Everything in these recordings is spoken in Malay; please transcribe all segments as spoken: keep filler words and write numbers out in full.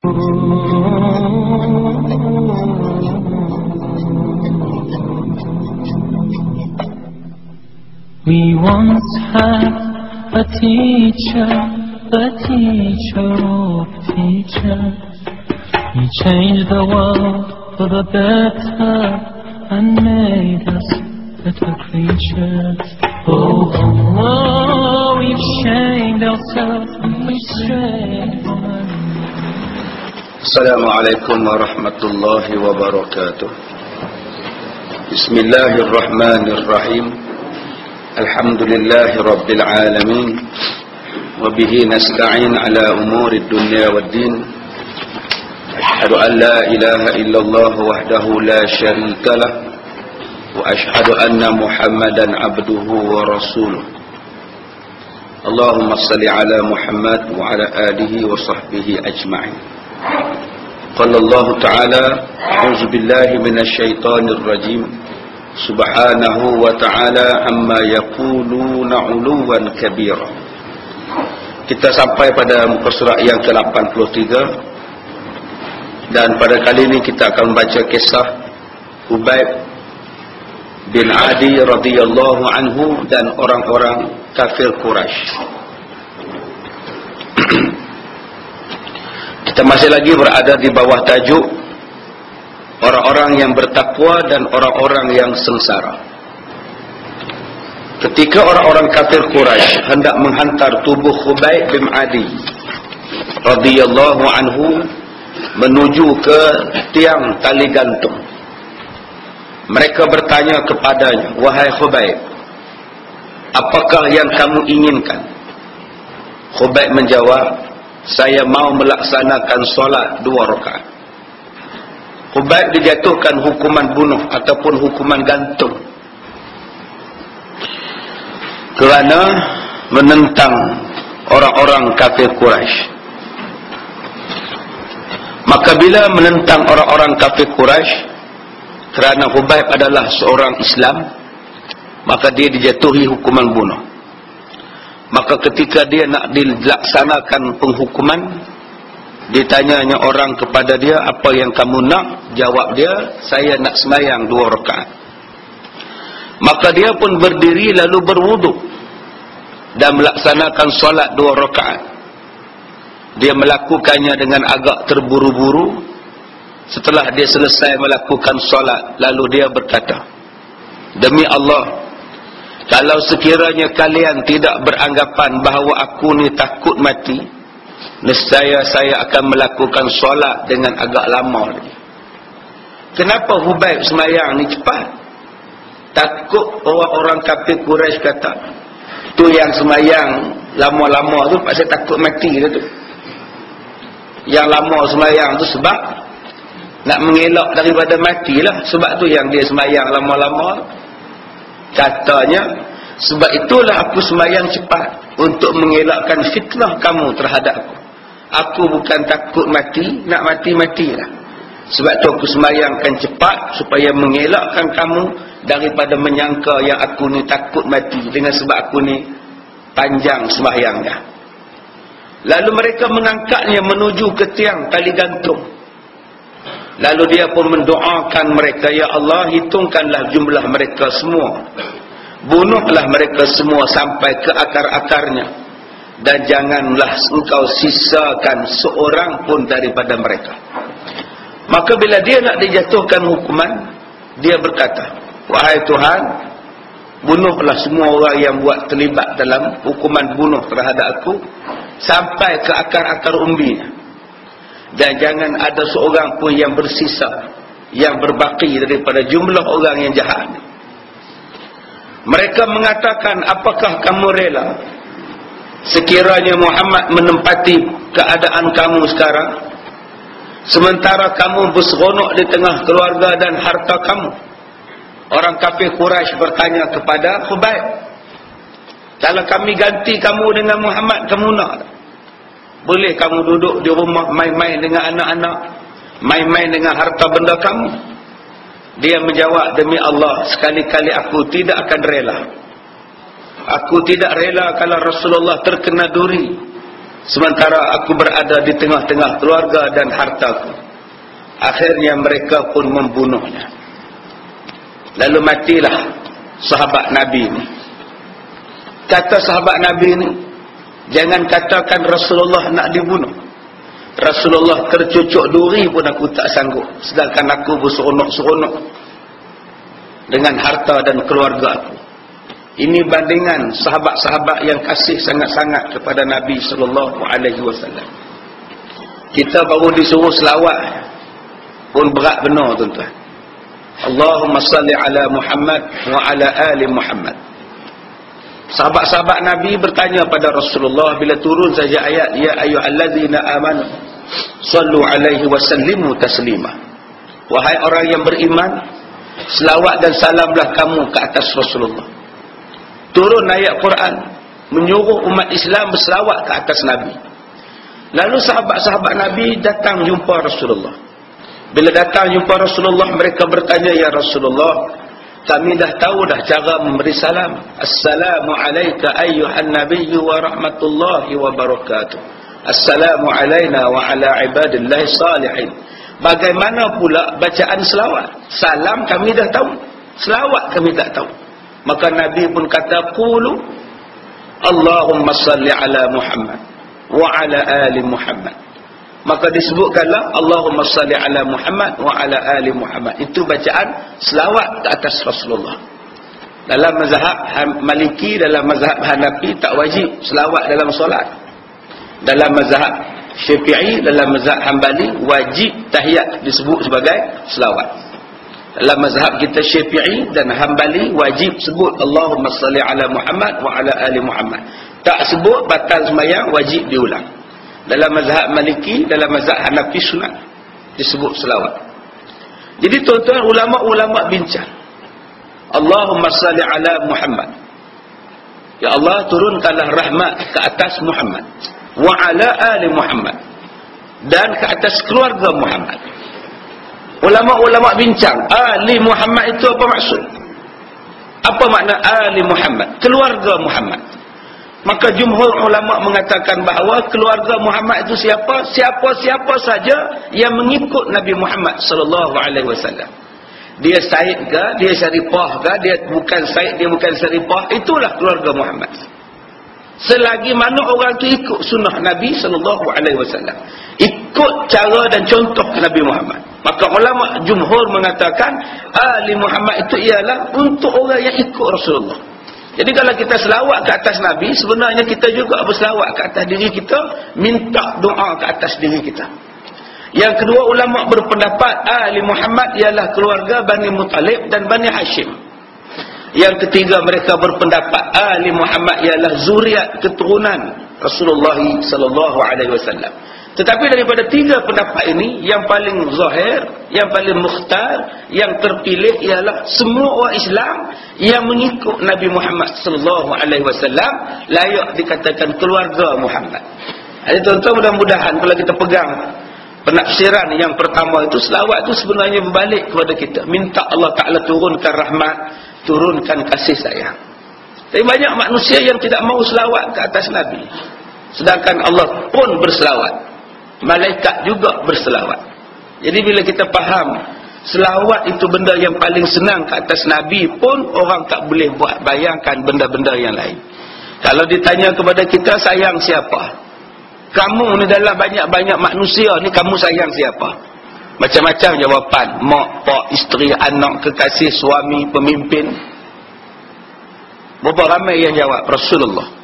We once had a teacher, the teacher of teachers. He changed the world for the better and made us better creatures. Oh Allah, we've shamed ourselves, we've strayed from our... Assalamualaikum warahmatullahi wabarakatuh. Bismillahirrahmanirrahim. Alhamdulillahi rabbil alamin. Wabihi nasta'in ala umuri dunya waddin. Ashhadu an la ilaha illallah wahdahu la syarika lah. Wa ashhadu anna Muhammadan abduhu wa rasuluh. Allahumma salli ala Muhammad wa ala alihi wa sahbihi ajma'in. Qala Allah ta'ala, a'udzu billahi minasy syaithanir rajim. Subhanahu wa ta'ala amma yaquluna 'uluwan kabira. Kita sampai pada muka surat yang ke lapan puluh tiga. Dan pada kali ini kita akan membaca kisah Khubayb bin Adi radhiyallahu anhu dan orang-orang kafir Quraisy. Kita masih lagi berada di bawah tajuk orang-orang yang bertakwa dan orang-orang yang sengsara. Ketika orang-orang kafir Quraisy hendak menghantar tubuh Khubayb bin Adi radhiyallahu anhu menuju ke tiang tali gantung, mereka bertanya kepadanya, "Wahai Khubayb, apakah yang kamu inginkan?" Khubayb menjawab, "Saya mau melaksanakan solat dua rakaat." Khubayb dijatuhkan hukuman bunuh ataupun hukuman gantung kerana menentang orang-orang kafir Quraisy. Maka bila menentang orang-orang kafir Quraisy, kerana Khubayb adalah seorang Islam, maka dia dijatuhi hukuman bunuh. Maka ketika dia nak dilaksanakan penghukuman, ditanyanya orang kepada dia, "Apa yang kamu nak?" Jawab dia, "Saya nak sembahyang dua rakaat." Maka dia pun berdiri lalu berwuduk dan melaksanakan solat dua rakaat. Dia melakukannya dengan agak terburu-buru. Setelah dia selesai melakukan solat, lalu dia berkata, "Demi Allah, kalau sekiranya kalian tidak beranggapan bahawa aku ni takut mati, nescaya saya akan melakukan solat dengan agak lama lagi." Kenapa Khubayb semayang ni cepat? Takut orang-orang kafir Quraisy kata, tu yang semayang lama-lama tu pasal takut mati dia tu. Yang lama semayang tu sebab nak mengelak daripada matilah. Sebab tu yang dia semayang lama-lama. Katanya, sebab itulah aku semayang cepat, untuk mengelakkan fitnah kamu terhadap aku. Aku bukan takut mati, nak mati-matilah. Sebab tu aku semayangkan cepat supaya mengelakkan kamu daripada menyangka yang aku ni takut mati, dengan sebab aku ni panjang sembahyangnya. Lalu mereka mengangkatnya menuju ke tiang tali gantung. Lalu dia pun mendoakan mereka, "Ya Allah, hitungkanlah jumlah mereka semua. Bunuhlah mereka semua sampai ke akar-akarnya. Dan janganlah engkau sisakan seorang pun daripada mereka." Maka bila dia nak dijatuhkan hukuman, dia berkata, "Wahai Tuhan, bunuhlah semua orang yang buat terlibat dalam hukuman bunuh terhadap aku sampai ke akar-akar umbinya. Dan jangan ada seorang pun yang bersisa, yang berbaki daripada jumlah orang yang jahat." Mereka mengatakan, "Apakah kamu rela sekiranya Muhammad menempati keadaan kamu sekarang, sementara kamu berseronok di tengah keluarga dan harta kamu?" Orang kafir Quraisy bertanya kepada Khubayb, "Kalau kami ganti kamu dengan Muhammad, kamu nak tak? Boleh kamu duduk di rumah main-main dengan anak-anak, main-main dengan harta benda kamu?" Dia menjawab, "Demi Allah, sekali-kali aku tidak akan rela. Aku tidak rela kalau Rasulullah terkena duri sementara aku berada di tengah-tengah keluarga dan hartaku. Akhirnya mereka pun membunuhnya. Lalu matilah sahabat Nabi ini. Kata sahabat Nabi ini, jangan katakan Rasulullah nak dibunuh. Rasulullah tercucuk duri pun aku tak sanggup, sedangkan aku berseronok-seronok dengan harta dan keluarga aku. Ini bandingan sahabat-sahabat yang kasih sangat-sangat kepada Nabi sallallahu alaihi wasallam. Kita baru disuruh selawat pun berat benar, tuan-tuan. Allahumma salli ala Muhammad wa ala ali Muhammad. Sahabat-sahabat Nabi bertanya pada Rasulullah bila turun saja ayat ya ayyuhallazina amanu sallu alaihi wa sallimu taslima. Wahai orang yang beriman, selawat dan salamlah kamu ke atas Rasulullah. Turun ayat Quran menyuruh umat Islam berselawat ke atas Nabi. Lalu sahabat-sahabat Nabi datang jumpa Rasulullah. Bila datang jumpa Rasulullah, mereka bertanya, ya Rasulullah, kami dah tahu dah cara memberi salam. Assalamu alayka ayyuhan nabiyyu wa rahmatullahi wa barakatuh. Assalamu alayna wa ala ibadillahi salihin. Bagaimana pula bacaan selawat? Salam kami dah tahu, selawat kami tak tahu. Maka Nabi pun kata, qulu Allahumma salli ala Muhammad wa ala ali Muhammad. Maka disebutkanlah Allahumma salli ala Muhammad wa ala ali Muhammad. Itu bacaan selawat ke atas Rasulullah. Dalam mazhab Maliki, dalam mazhab Hanafi tak wajib selawat dalam solat. Dalam mazhab Syafi'i, dalam mazhab Hanbali wajib tahiyat disebut sebagai selawat. Dalam mazhab kita Syafi'i dan Hanbali wajib sebut Allahumma salli ala Muhammad wa ala ali Muhammad. Tak sebut batal sembahyang, wajib diulang. Dalam mazhab Maliki, dalam mazhab Hanafi sunat disebut selawat. Jadi tuan-tuan, ulama-ulama bincang, Allahumma salli ala Muhammad, ya Allah turunkanlah rahmat ke atas Muhammad wa ala ali Muhammad, dan ke atas keluarga Muhammad. Ulama-ulama bincang, ali Muhammad itu apa maksud? Apa makna ali Muhammad? Keluarga Muhammad. Maka jumhur ulama mengatakan bahawa keluarga Muhammad itu siapa? Siapa-siapa saja yang mengikut Nabi Muhammad sallallahu alaihi wasallam. Dia Said ke, dia Syarifah ke, dia bukan Said, dia bukan Syarifah, itulah keluarga Muhammad. Selagi mana orang itu ikut sunnah Nabi sallallahu alaihi wasallam, ikut cara dan contoh Nabi Muhammad, maka ulama jumhur mengatakan ali Muhammad itu ialah untuk orang yang ikut Rasulullah. Jadi kalau kita selawat ke atas Nabi, sebenarnya kita juga berselawat ke atas diri kita, minta doa ke atas diri kita. Yang kedua, ulama berpendapat ali Muhammad ialah keluarga Bani Muttalib dan Bani Hashim. Yang ketiga, mereka berpendapat ali Muhammad ialah zuriat keturunan Rasulullah sallallahu alaihi wasallam. Tetapi daripada tiga pendapat ini, yang paling zahir, yang paling mukhtar, yang terpilih ialah semua orang Islam yang mengikut Nabi Muhammad sallallahu alaihi wasallam layak dikatakan keluarga Muhammad. Jadi tuan-tuan, mudah-mudahan kalau kita pegang penafsiran yang pertama itu, selawat itu sebenarnya berbalik kepada kita, minta Allah Ta'ala turunkan rahmat, turunkan kasih sayang. Tapi banyak manusia yang tidak mau selawat ke atas Nabi, sedangkan Allah pun berselawat, malaikat juga berselawat. Jadi bila kita faham selawat itu benda yang paling senang ke atas Nabi pun, orang tak boleh buat bayangkan benda-benda yang lain. Kalau ditanya kepada kita, sayang siapa? Kamu ni dalam banyak-banyak manusia ni, kamu sayang siapa? Macam-macam jawapan. Mak, pak, isteri, anak, kekasih, suami, pemimpin. Berapa ramai yang jawab? Rasulullah.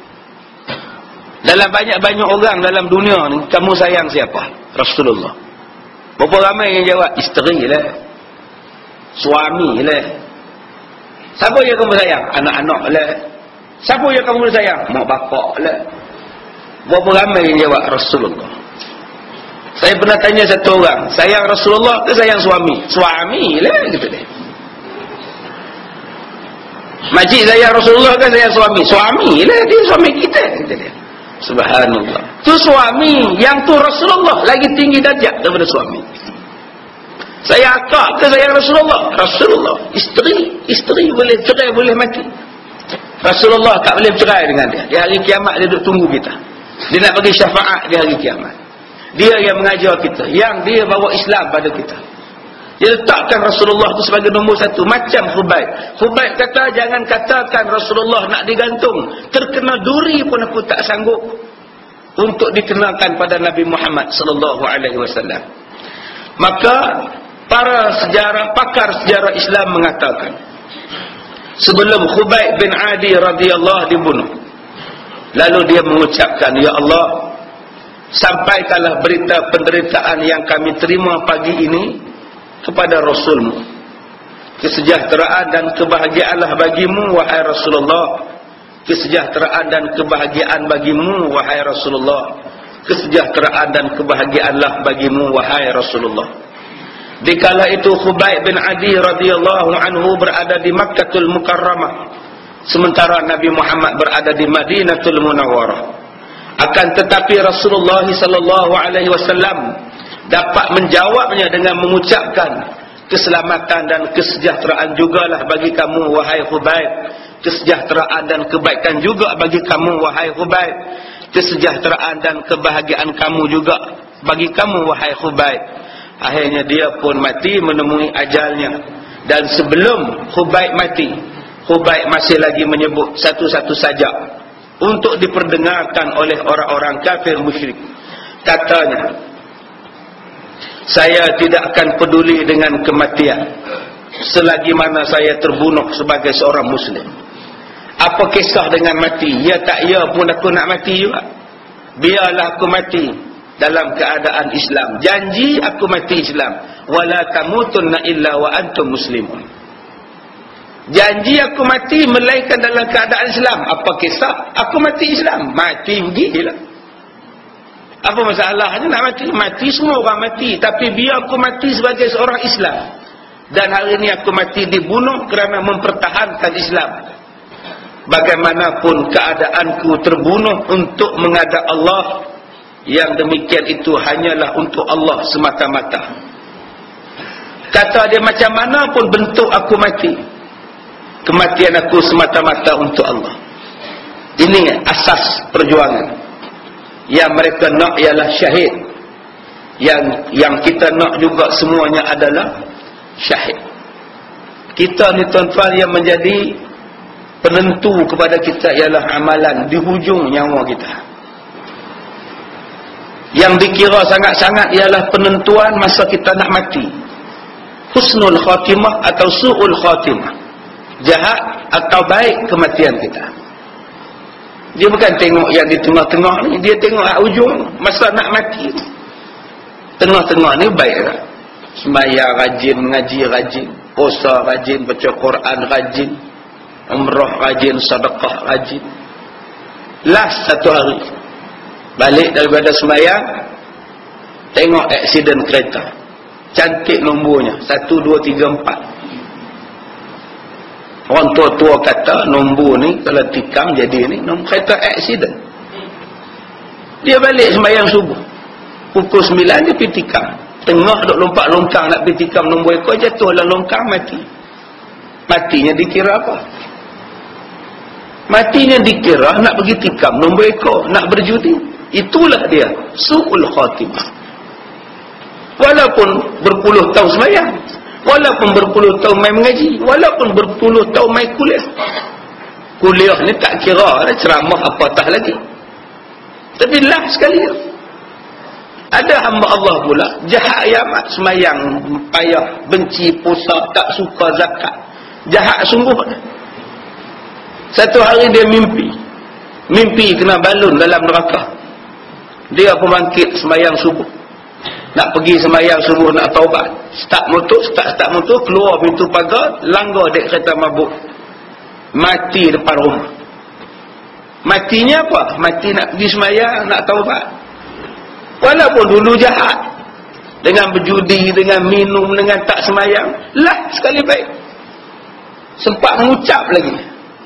Dalam banyak-banyak orang dalam dunia ni, kamu sayang siapa? Rasulullah. Berapa ramai yang jawab? Isteri lah, suami lah. Siapa yang kamu sayang? Anak-anak lah. Siapa yang kamu sayang? Mak bapak lah. Berapa ramai yang jawab? Rasulullah. Saya pernah tanya satu orang, sayang Rasulullah ke sayang suami? Suami lah, gitu deh. Makcik sayang Rasulullah ke sayang suami? Suami lah, dia suami kita, gitu deh. Subhanallah. Tu suami, yang tu Rasulullah lagi tinggi darjat daripada suami. Saya akak ke sayang Rasulullah? Rasulullah. Isteri, isteri boleh cerai, boleh mati. Rasulullah tak boleh cerai dengan dia. Di hari kiamat dia duduk tunggu kita. Dia nak bagi syafaat di hari kiamat. Dia yang mengajar kita, yang dia bawa Islam pada kita. Dia letakkan Rasulullah itu sebagai nombor satu. Macam Khubayb. Khubayb kata, jangan katakan Rasulullah nak digantung. Terkena duri pun aku tak sanggup untuk dikenalkan pada Nabi Muhammad sallallahu alaihi wasallam. Maka para sejarah, pakar sejarah Islam mengatakan, sebelum Khubayb bin Adi radhiyallahu dibunuh, lalu dia mengucapkan, ya Allah, sampaikanlah berita penderitaan yang kami terima pagi ini kepada Rasulmu. Kesejahteraan dan kebahagiaanlah bagimu, wahai Rasulullah. Kesejahteraan dan kebahagiaan bagimu, wahai Rasulullah. Kesejahteraan dan kebahagiaanlah bagimu, wahai Rasulullah. Dikala itu Khubayb bin Adi radhiyallahu anhu berada di Makkahul Mukarramah, sementara Nabi Muhammad berada di Madinatul Munawwarah. Akan tetapi Rasulullah sallallahu alaihi wasallam dapat menjawabnya dengan mengucapkan, keselamatan dan kesejahteraan jugalah bagi kamu, wahai Khubayb. Kesejahteraan dan kebaikan juga bagi kamu, wahai Khubayb. Kesejahteraan dan kebahagiaan kamu juga bagi kamu, wahai Khubayb. Akhirnya dia pun mati menemui ajalnya. Dan sebelum Khubayb mati, Khubayb masih lagi menyebut satu-satu saja untuk diperdengarkan oleh orang-orang kafir musyrik. Katanya, saya tidak akan peduli dengan kematian selagi mana saya terbunuh sebagai seorang Muslim. Apa kisah dengan mati? Ya tak ya pun aku nak mati juga. Biarlah aku mati dalam keadaan Islam. Janji aku mati Islam. Wala tamutunna illa wa antum muslimun. Janji aku mati melainkan dalam keadaan Islam. Apa kisah? Aku mati Islam. Mati pergilah. Apa masalahnya nak mati? Mati semua orang mati. Tapi biar aku mati sebagai seorang Islam. Dan hari ini aku mati dibunuh kerana mempertahankan Islam. Bagaimanapun keadaanku terbunuh untuk menghadap Allah. Yang demikian itu hanyalah untuk Allah semata-mata. Kata dia, macam mana pun bentuk aku mati, kematian aku semata-mata untuk Allah. Ini asas perjuangan. Yang mereka nak ialah syahid. Yang yang kita nak juga semuanya adalah syahid. Kita ni tuan-tuan, yang menjadi penentu kepada kita ialah amalan di hujung nyawa kita. Yang dikira sangat-sangat ialah penentuan masa kita nak mati. Husnul khatimah atau su'ul khatimah. Jahat atau baik kematian kita. Dia bukan tengok yang di tengah-tengah ni, dia tengok at ujung masa nak mati. Tengah-tengah ni baik tak? Sembahyang rajin, mengaji rajin, puasa rajin, baca Quran rajin, umrah rajin, sedekah rajin. Last satu hari balik daripada sembahyang, tengok aksiden kereta. Cantik nombornya, satu, dua, tiga, empat. Orang tua-tua kata nombor ni kalau tikam jadi ni nombor kereta aksiden. Dia balik sembahyang subuh pukul sembilan, dia pergi tikam. Tengah duk lompat longkang nak pergi tikam nombor ekor, jatuhlah longkang, mati. Matinya dikira apa? Matinya dikira nak pergi tikam nombor ekor, nak berjudi. Itulah dia su'ul khatimah. Walaupun berpuluh tahun sembahyang, walaupun berpuluh tahun main mengaji, walaupun berpuluh tahun main kuliah. Kuliah ni tak kira lah, ceramah apatah lagi. Tapi lah sekali. Ada hamba Allah pula, jahat amat, semayang, payah, benci, puasa, tak suka zakat. Jahat sungguh. Satu hari dia mimpi. Mimpi kena balun dalam neraka. Dia pun bangkit semayang subuh. Nak pergi semayang subuh, nak taubat. Start motor, start start motor, keluar pintu pagar, langgar dek kereta mabuk. Mati depan rumah. Matinya apa? Mati nak pergi semayang, nak taubat. Walaupun dulu jahat, dengan berjudi, dengan minum, dengan tak semayang, lah sekali baik. Sempat mengucap lagi.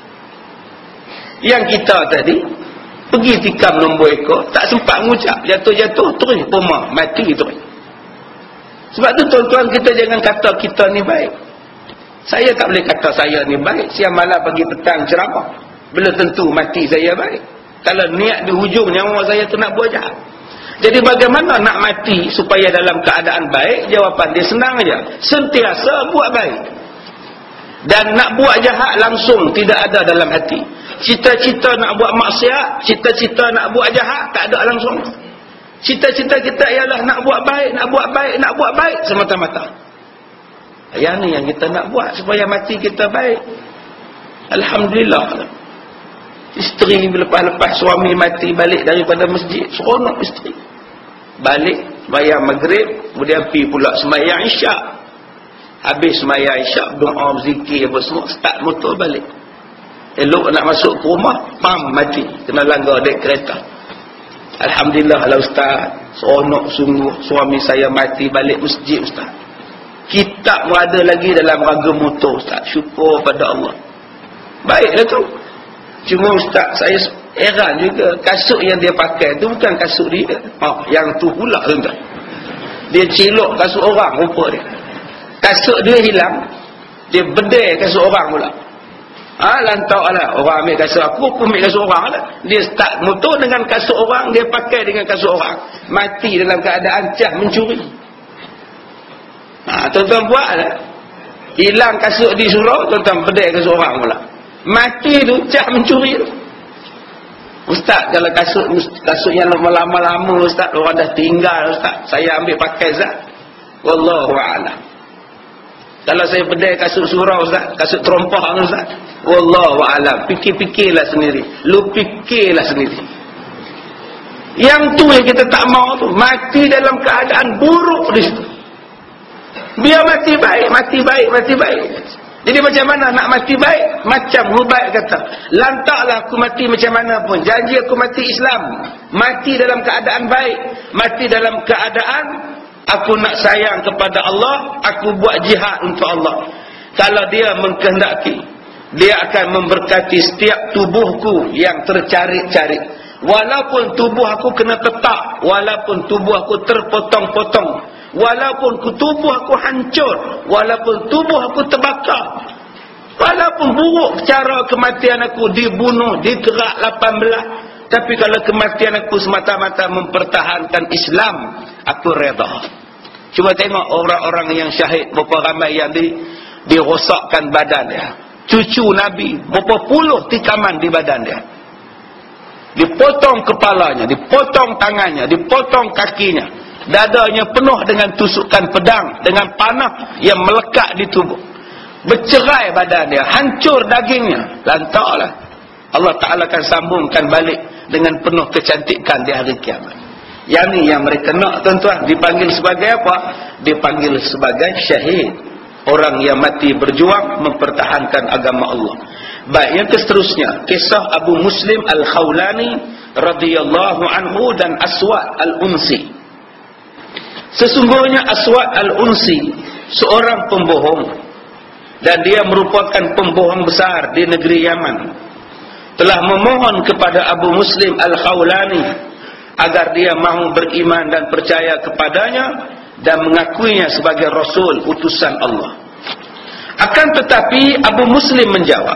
Yang kita tadi pergi tikam nombor ekor, tak sempat mengucap, jatuh-jatuh terus koma, mati terus. Sebab tu tuan-tuan, kita jangan kata kita ni baik. Saya tak boleh kata saya ni baik. Siang malam pagi petang ceramah, belum tentu mati saya baik. Kalau niat di hujung nyawa saya tu nak buat jahat. Jadi bagaimana nak mati supaya dalam keadaan baik? Jawapan dia senang aja. Sentiasa buat baik. Dan nak buat jahat langsung tidak ada dalam hati. Cita-cita nak buat maksiat, cita-cita nak buat jahat tak ada langsung. Cita-cita kita ialah nak buat baik, nak buat baik, nak buat baik semata-mata. Yang ni yang kita nak buat supaya mati kita baik. Alhamdulillah. Isteri lepas-lepas suami mati balik daripada masjid, seronok isteri. Balik sembahyang maghrib, kemudian pergi pula sembahyang isyak. Habis sembahyang isyak, doa berzikir apa semua, start motor balik. Elok nak masuk ke rumah, pam mati, kena langgar dek kereta. Alhamdulillah lah ustaz, seronok sungguh suami saya mati balik masjid ustaz. Kitab ada lagi dalam ragam motor ustaz, syukur pada Allah. Baiklah tu. Cuma ustaz saya heran juga, kasut yang dia pakai tu bukan kasut dia. Oh, yang tu pula tuan-tuan. Dia cilok kasut orang rupa dia. Kasut dia hilang, dia bedai kasut orang pula. Ha, lantak lah. Orang ambil kasut aku, aku ambil kasut orang lah. Dia start motor dengan kasut orang, dia pakai dengan kasut orang. Mati dalam keadaan cah mencuri. Ha, tuan-tuan buat lah. Hilang kasut di surau, tuan-tuan bedai kasut orang pula. Mati tu cah mencuri tu. Ustaz, kalau kasut kasut yang lama-lama ustaz, orang dah tinggal ustaz, saya ambil pakai zat. Wallahu a'lam. Kalau saya bedai kasut surau ustaz, kasut terompah ustaz, wallahu a'lam. Fikir-fikirlah sendiri. Lu fikirlah sendiri. Yang tu yang kita tak mau tu, mati dalam keadaan buruk di situ. Biar mati baik, mati baik, mati baik. Jadi macam mana nak mati baik? Macam Hubaib kata, lantaklah aku mati macam mana pun, janji aku mati Islam, mati dalam keadaan baik, mati dalam keadaan aku nak sayang kepada Allah, aku buat jihad untuk Allah. Kalau dia mengkehendaki, dia akan memberkati setiap tubuhku yang tercarik-carik. Walaupun tubuh aku kena tetap, walaupun tubuh aku terpotong-potong, walaupun tubuh aku hancur, walaupun tubuh aku terbakar, walaupun buruk cara kematian aku, dibunuh, dikerak lapan belas, tapi kalau kematian aku semata-mata mempertahankan Islam, aku reda. Cuba tengok orang-orang yang syahid, berapa ramai yang di, dirosakkan badan dia. Cucu Nabi, berapa puluh tikaman di badan dia. Dipotong kepalanya, dipotong tangannya, dipotong kakinya. Dadanya penuh dengan tusukan pedang, dengan panah yang melekat di tubuh. Bercerai badan dia, hancur dagingnya. Lantaklah Allah Ta'ala akan sambungkan balik dengan penuh kecantikan di hari kiamat. Yang ni yang mereka nak tuan-tuan. Dipanggil sebagai apa? Dipanggil sebagai syahid. Orang yang mati berjuang mempertahankan agama Allah. Baik, yang seterusnya, kisah Abu Muslim Al-Khawlani radhiyallahu anhu dan Aswad Al-Unsi. Sesungguhnya Aswad Al-Unsi seorang pembohong, dan dia merupakan pembohong besar di negeri Yaman. Telah memohon kepada Abu Muslim Al-Khawlani agar dia mahu beriman dan percaya kepadanya dan mengakuinya sebagai Rasul utusan Allah. Akan tetapi Abu Muslim menjawab,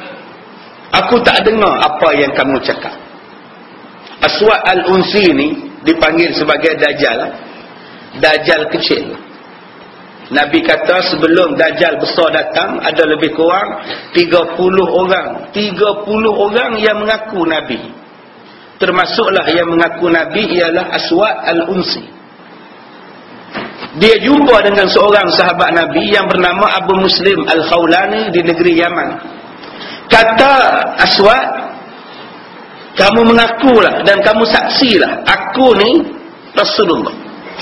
aku tak dengar apa yang kamu cakap. Aswad Al-Unsi ni dipanggil sebagai Dajjal. Dajjal kecil. Nabi kata sebelum Dajjal besar datang, ada lebih kurang tiga puluh orang. tiga puluh orang yang mengaku Nabi. Termasuklah yang mengaku Nabi ialah Aswad Al-Unsi. Dia jumpa dengan seorang sahabat Nabi yang bernama Abu Muslim Al-Khawlani di negeri Yaman. Kata Aswad, kamu mengakulah dan kamu saksilah, aku ni Rasulullah.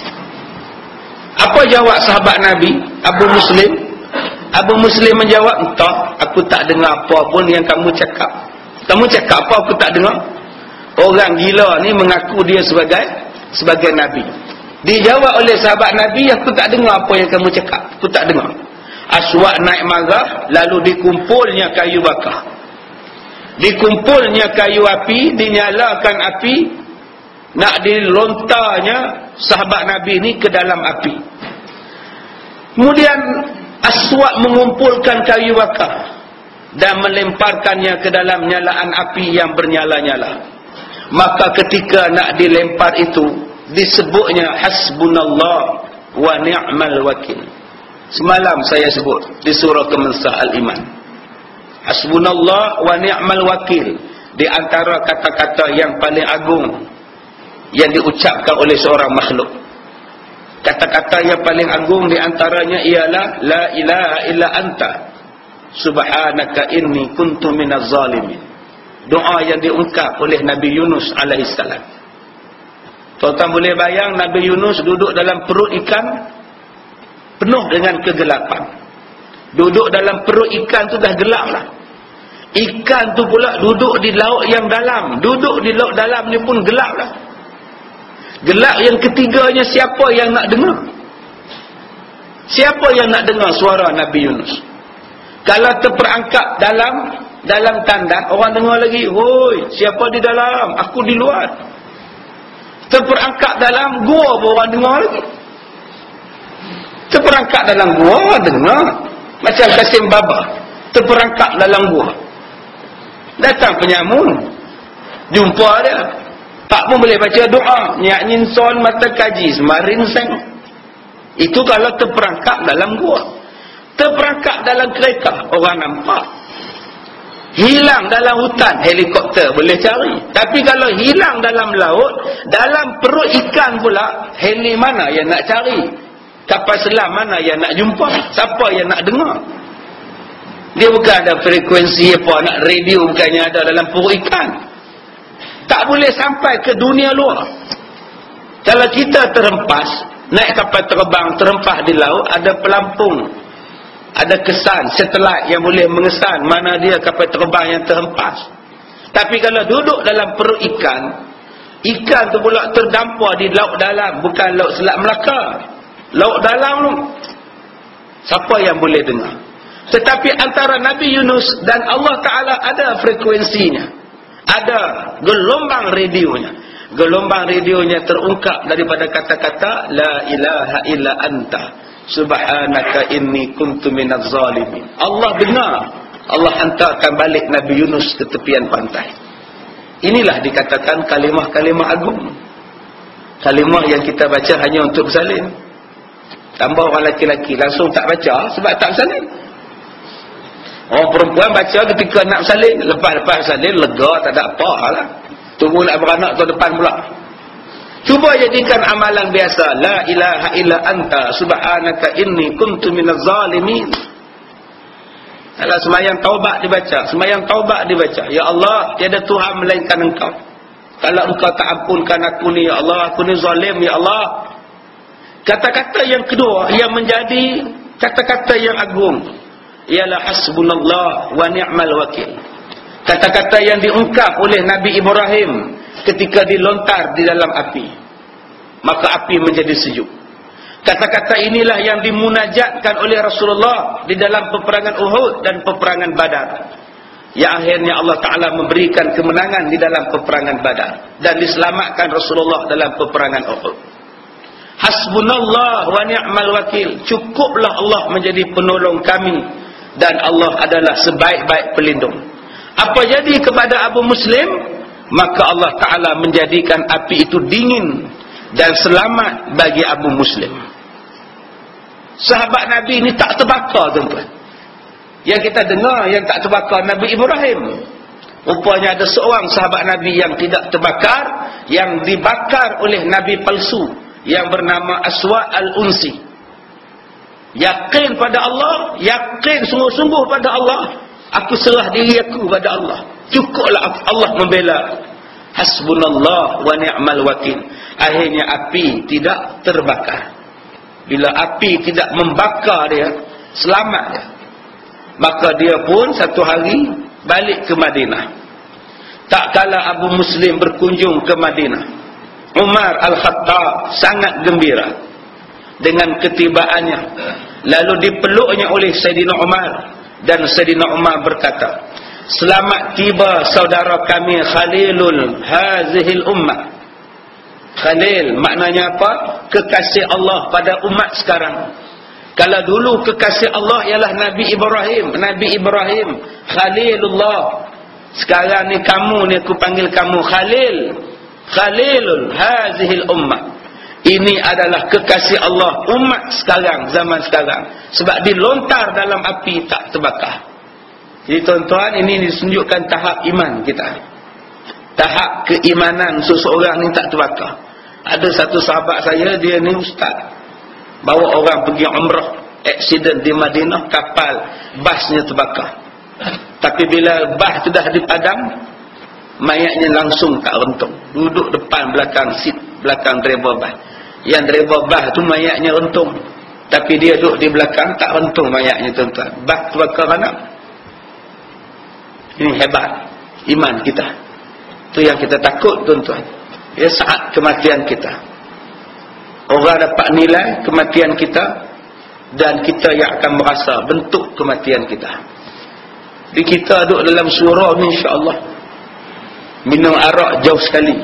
Apa jawab sahabat Nabi, Abu Muslim? Abu Muslim menjawab, entah, aku tak dengar apa pun yang kamu cakap. Kamu cakap apa aku tak dengar? Orang gila ni mengaku dia sebagai sebagai Nabi. Dijawab oleh sahabat Nabi, aku tak dengar apa yang kamu cakap. Aku tak dengar. Aswad naik marah, lalu dikumpulnya kayu bakar. Dikumpulnya kayu api, dinyalakan api, nak dilontarnya sahabat Nabi ni ke dalam api. Kemudian Aswad mengumpulkan kayu bakar dan melemparkannya ke dalam nyalaan api yang bernyala-nyala. Maka ketika nak dilempar itu, disebutnya hasbunallah wa ni'mal wakil. Semalam saya sebut di surah Kemensah Al-Iman. Hasbunallah wa ni'mal wakil, di antara kata-kata yang paling agung yang diucapkan oleh seorang makhluk. Kata-kata yang paling agung di antaranya ialah la ilaha illa anta subhanaka inni kuntu minaz zalimin. Doa yang diungkap oleh Nabi Yunus alaihissalam. Tuan-tuan boleh bayang Nabi Yunus duduk dalam perut ikan penuh dengan kegelapan. Duduk dalam perut ikan tu dah gelap lah. Ikan tu pula duduk di laut yang dalam. Duduk di laut dalam ni pun gelap lah. Gelap yang ketiganya, siapa yang nak dengar? Siapa yang nak dengar suara Nabi Yunus? Kalau terperangkap dalam dalam tandas, orang dengar lagi, hoi, siapa di dalam? Aku di luar. Terperangkap dalam gua, orang dengar lagi. Terperangkap dalam gua, orang dengar. Macam Kasim Baba, terperangkap dalam gua. Datang penyamun, jumpa dia, tak pun boleh baca doa, nyak nyinson mata kaji semarin sang. Itu kalau terperangkap dalam gua. Terperangkap dalam kereta, orang nampak. Hilang dalam hutan, helikopter boleh cari. Tapi kalau hilang dalam laut, dalam perut ikan pula, heli mana yang nak cari? Kapal selam mana yang nak jumpa? Siapa yang nak dengar? Dia bukan ada frekuensi apa, nak radio bukannya ada dalam perut ikan. Tak boleh sampai ke dunia luar. Kalau kita terhempas, naik kapal terbang, terhempas di laut, ada pelampung, ada kesan satelit yang boleh mengesan mana dia kapal terbang yang terhempas. Tapi kalau duduk dalam perut ikan, ikan tu pula terdampar di laut dalam, bukan laut Selat Melaka, laut dalam tu. Siapa yang boleh dengar? Tetapi antara Nabi Yunus dan Allah Ta'ala ada frekuensinya, ada gelombang radionya. Gelombang radionya terungkap daripada kata-kata la ilaha illa anta subhanaka inni kuntu minaz zalimin. Allah dengar. Allah hantarkan balik Nabi Yunus ke tepian pantai. Inilah dikatakan kalimah-kalimah agung. Kalimah yang kita baca hanya untuk bersalin. Tambah orang lelaki-lelaki langsung tak baca sebab tak bersalin. Orang perempuan baca ketika nak bersalin, lepas-lepas bersalin lega, tak ada apa lah. Tunggu nak beranak tahun depan pula. Cuba jadikan amalan biasa. La ilaha illa anta subhanaka inni kuntu minaz zalimin. Kalau semayang taubat dibaca, semayang taubat dibaca, ya Allah, tiada Tuhan melainkan Engkau. Kalau Engkau tak ampunkan aku ni, ya Allah, aku ni zalim, ya Allah. Kata-kata yang kedua yang menjadi kata-kata yang agung ialah hasbunallah wa ni'mal wakil. Kata-kata yang diungkap oleh Nabi Ibrahim ketika dilontar di dalam api, maka api menjadi sejuk. Kata-kata inilah yang dimunajatkan oleh Rasulullah di dalam peperangan Uhud dan peperangan Badar, yang akhirnya Allah Ta'ala memberikan kemenangan di dalam peperangan Badar dan diselamatkan Rasulullah dalam peperangan Uhud. Hasbunallah wa ni'mal wakil. Cukuplah Allah menjadi penolong kami dan Allah adalah sebaik-baik pelindung. Apa jadi kepada Abu Muslim? Maka Allah Ta'ala menjadikan api itu dingin dan selamat bagi Abu Muslim. Sahabat Nabi ini tak terbakar, tuan-tuan. Yang kita dengar yang tak terbakar Nabi Ibrahim. Rupanya ada seorang sahabat Nabi yang tidak terbakar, yang dibakar oleh Nabi palsu yang bernama Aswa Al-Unsi. Yakin pada Allah, yakin sungguh-sungguh pada Allah. Aku serah diri aku pada Allah. Cukuplah Allah membela. Hasbunallah wa ni'mal wakil. Akhirnya api tidak terbakar. Bila api tidak membakar dia, selamat dia. Maka dia pun satu hari balik ke Madinah. Tak kala Abu Muslim berkunjung ke Madinah, Umar Al-Khattab sangat gembira dengan ketibaannya. Lalu dipeluknya oleh Sayyidina Umar. Dan Sayyidina Umar berkata, selamat tiba saudara kami Khalilul Hazihil Ummah. Khalil maknanya apa? Kekasih Allah pada umat sekarang. Kalau dulu kekasih Allah ialah Nabi Ibrahim. Nabi Ibrahim Khalilullah, Sekarang ni kamu ni aku panggil kamu Khalil. Khalilul hazihil ummah. Ini adalah kekasih Allah umat sekarang, zaman sekarang. Sebab dilontar dalam api tak terbakar. Jadi tuan-tuan, ini ditunjukkan tahap iman kita. Tahap keimanan seseorang ni tak terbakar. Ada satu sahabat saya, dia ni ustaz. Bawa orang pergi umrah. Aksiden di Madinah, kapal basnya terbakar. Tapi bila bas tu dah dipadam, mayatnya langsung tak rentung. Duduk depan belakang seat, belakang driver bas. Yang driver bas tu mayatnya rentung. Tapi dia duduk di belakang, tak rentung mayatnya tuan-tuan. Bas terbakar mana? Ini hebat iman kita. Itu yang kita takut tuan-tuan. Ya, saat kematian kita. Orang dapat nilai kematian kita, dan kita yang akan merasa bentuk kematian kita. Jadi kita duduk dalam surau ni insya-Allah. Minum arak jauh sekali.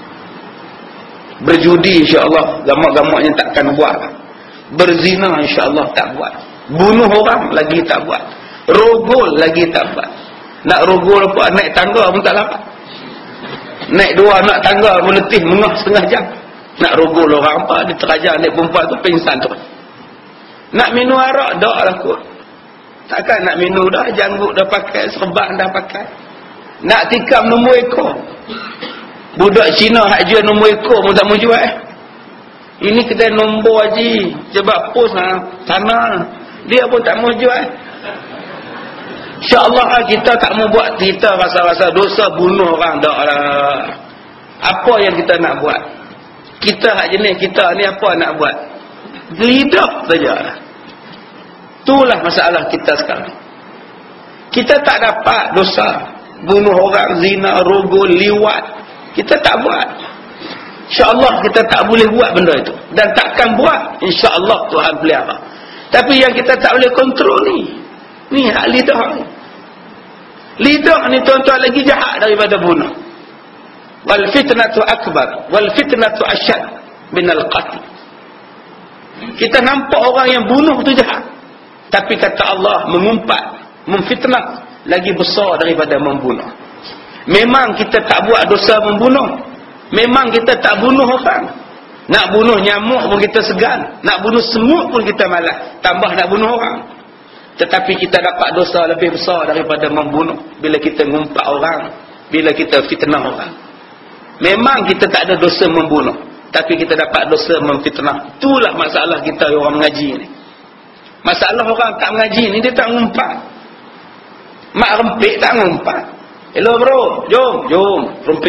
Berjudi insya-Allah, gamak-gamaknya takkan buat. Berzina insya-Allah tak buat. Bunuh orang lagi tak buat. Rogol lagi tak buat. Nak rogol apa, naik tangga pun tak dapat. Naik dua anak tangga pun letih mengah setengah jam. Nak rogol orang apa, dia terajar naik perempuan tu pingsan tu. Nak minum arak dak lah kot. Takkan nak minum dah, janggut dah pakai, serban dah pakai. Nak tikam nombor ekor. Budak Cina hak jual nombor ekor pun tak mau jual eh. Ini kedai nombor haji, sebab pos ha, sana dia pun tak mau jual. InsyaAllah kita tak mau buat, kita rasa-rasa dosa bunuh orang dak lah. Apa yang kita nak buat? Kita hak jenis kita ni apa nak buat? Lidah saja. Itulah masalah kita sekarang. Kita tak dapat dosa bunuh orang, zina, rogol, liwat. Kita tak buat. InsyaAllah kita tak boleh buat benda itu. Dan takkan buat. InsyaAllah Tuhan pelihara. Tapi yang kita tak boleh kontrol ni. Ni hak lidah ni. Lidah ni tuan-tuan lagi jahat daripada bunuh. Wal fitnatu akbar. Wal fitnatu asyad minal qatl. Kita nampak orang yang bunuh tu jahat. Tapi kata Allah, mengumpat, memfitnah lagi besar daripada membunuh. Memang kita tak buat dosa membunuh. Memang kita tak bunuh orang. Nak bunuh nyamuk pun kita segan. Nak bunuh semut pun kita malas. Tambah nak bunuh orang. Tetapi kita dapat dosa lebih besar daripada membunuh. Bila kita ngumpat orang. Bila kita fitnah orang. Memang kita tak ada dosa membunuh. Tapi kita dapat dosa memfitnah. Itulah masalah kita orang mengaji ni. Masalah orang tak mengaji ni, dia tak ngumpat. Mak rempik tak ngumpat. Hello bro, jom, jom, rempik.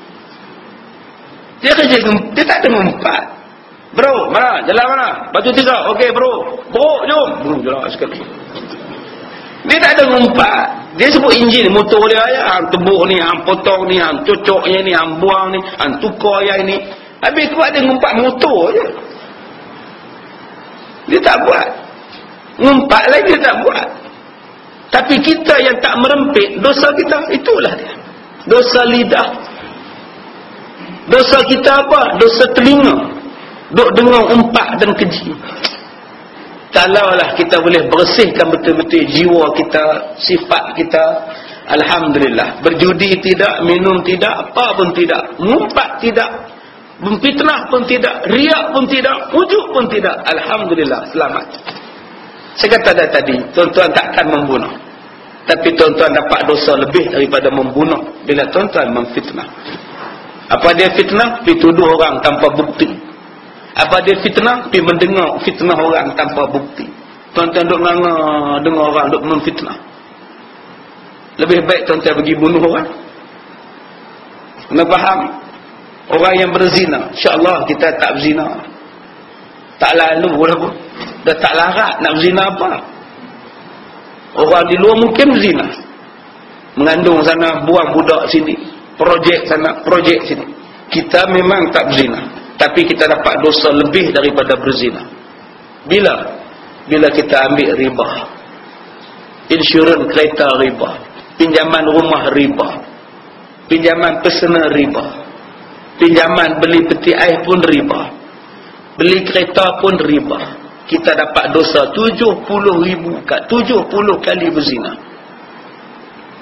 Dia kerja, dia tak ada ngumpat. Bro, mana? Jalan mana? Batu tiga. Okey bro. Bro, jom. Bro, jalan sekali. Dia tak ada ngumpat. Dia sebut enjin, motor dia ya, hang tebuk ni, hang potong ni, hang cocoknya ni, hang buang ni, hang tukar yang ni. Habis tu ada ngumpat motor je. Dia tak buat. Ngumpat lagi dia tak buat. Tapi kita yang tak merempit, dosa kita itulah dia. Dosa lidah. Dosa kita apa? Dosa telinga. Duk dengar umpat dan keji. Kalaulah kita boleh bersihkan betul-betul jiwa kita, sifat kita, alhamdulillah. Berjudi tidak, minum tidak, apa pun tidak, ngumpat tidak, memfitnah pun tidak, riak pun tidak, ujuk pun tidak, alhamdulillah, selamat. Saya kata dah tadi, tuan-tuan takkan membunuh. Tapi tuan-tuan dapat dosa lebih daripada membunuh bila tuan-tuan memfitnah. Apa dia fitnah? Pergi tuduh orang tanpa bukti. Apa dia fitnah? Pergi mendengar fitnah orang tanpa bukti. Tuan-tuan duk nganga dengar orang duk memfitnah. Lebih baik tuan-tuan pergi bunuh orang. Kena faham? Orang yang berzina, insya-Allah kita tak berzina. Tak lalu pun. Dah tak larat nak berzina apa. Orang di luar mungkin berzina. Mengandung sana, buang budak sini. Projek sana, projek sini. Kita memang tak berzina. Tapi kita dapat dosa lebih daripada berzina. Bila? Bila kita ambil riba. Insurans kereta riba. Pinjaman rumah riba. Pinjaman personal riba. Pinjaman beli peti air pun riba. Beli kereta pun riba. Kita dapat dosa tujuh puluh ribu kat tujuh puluh kali berzina.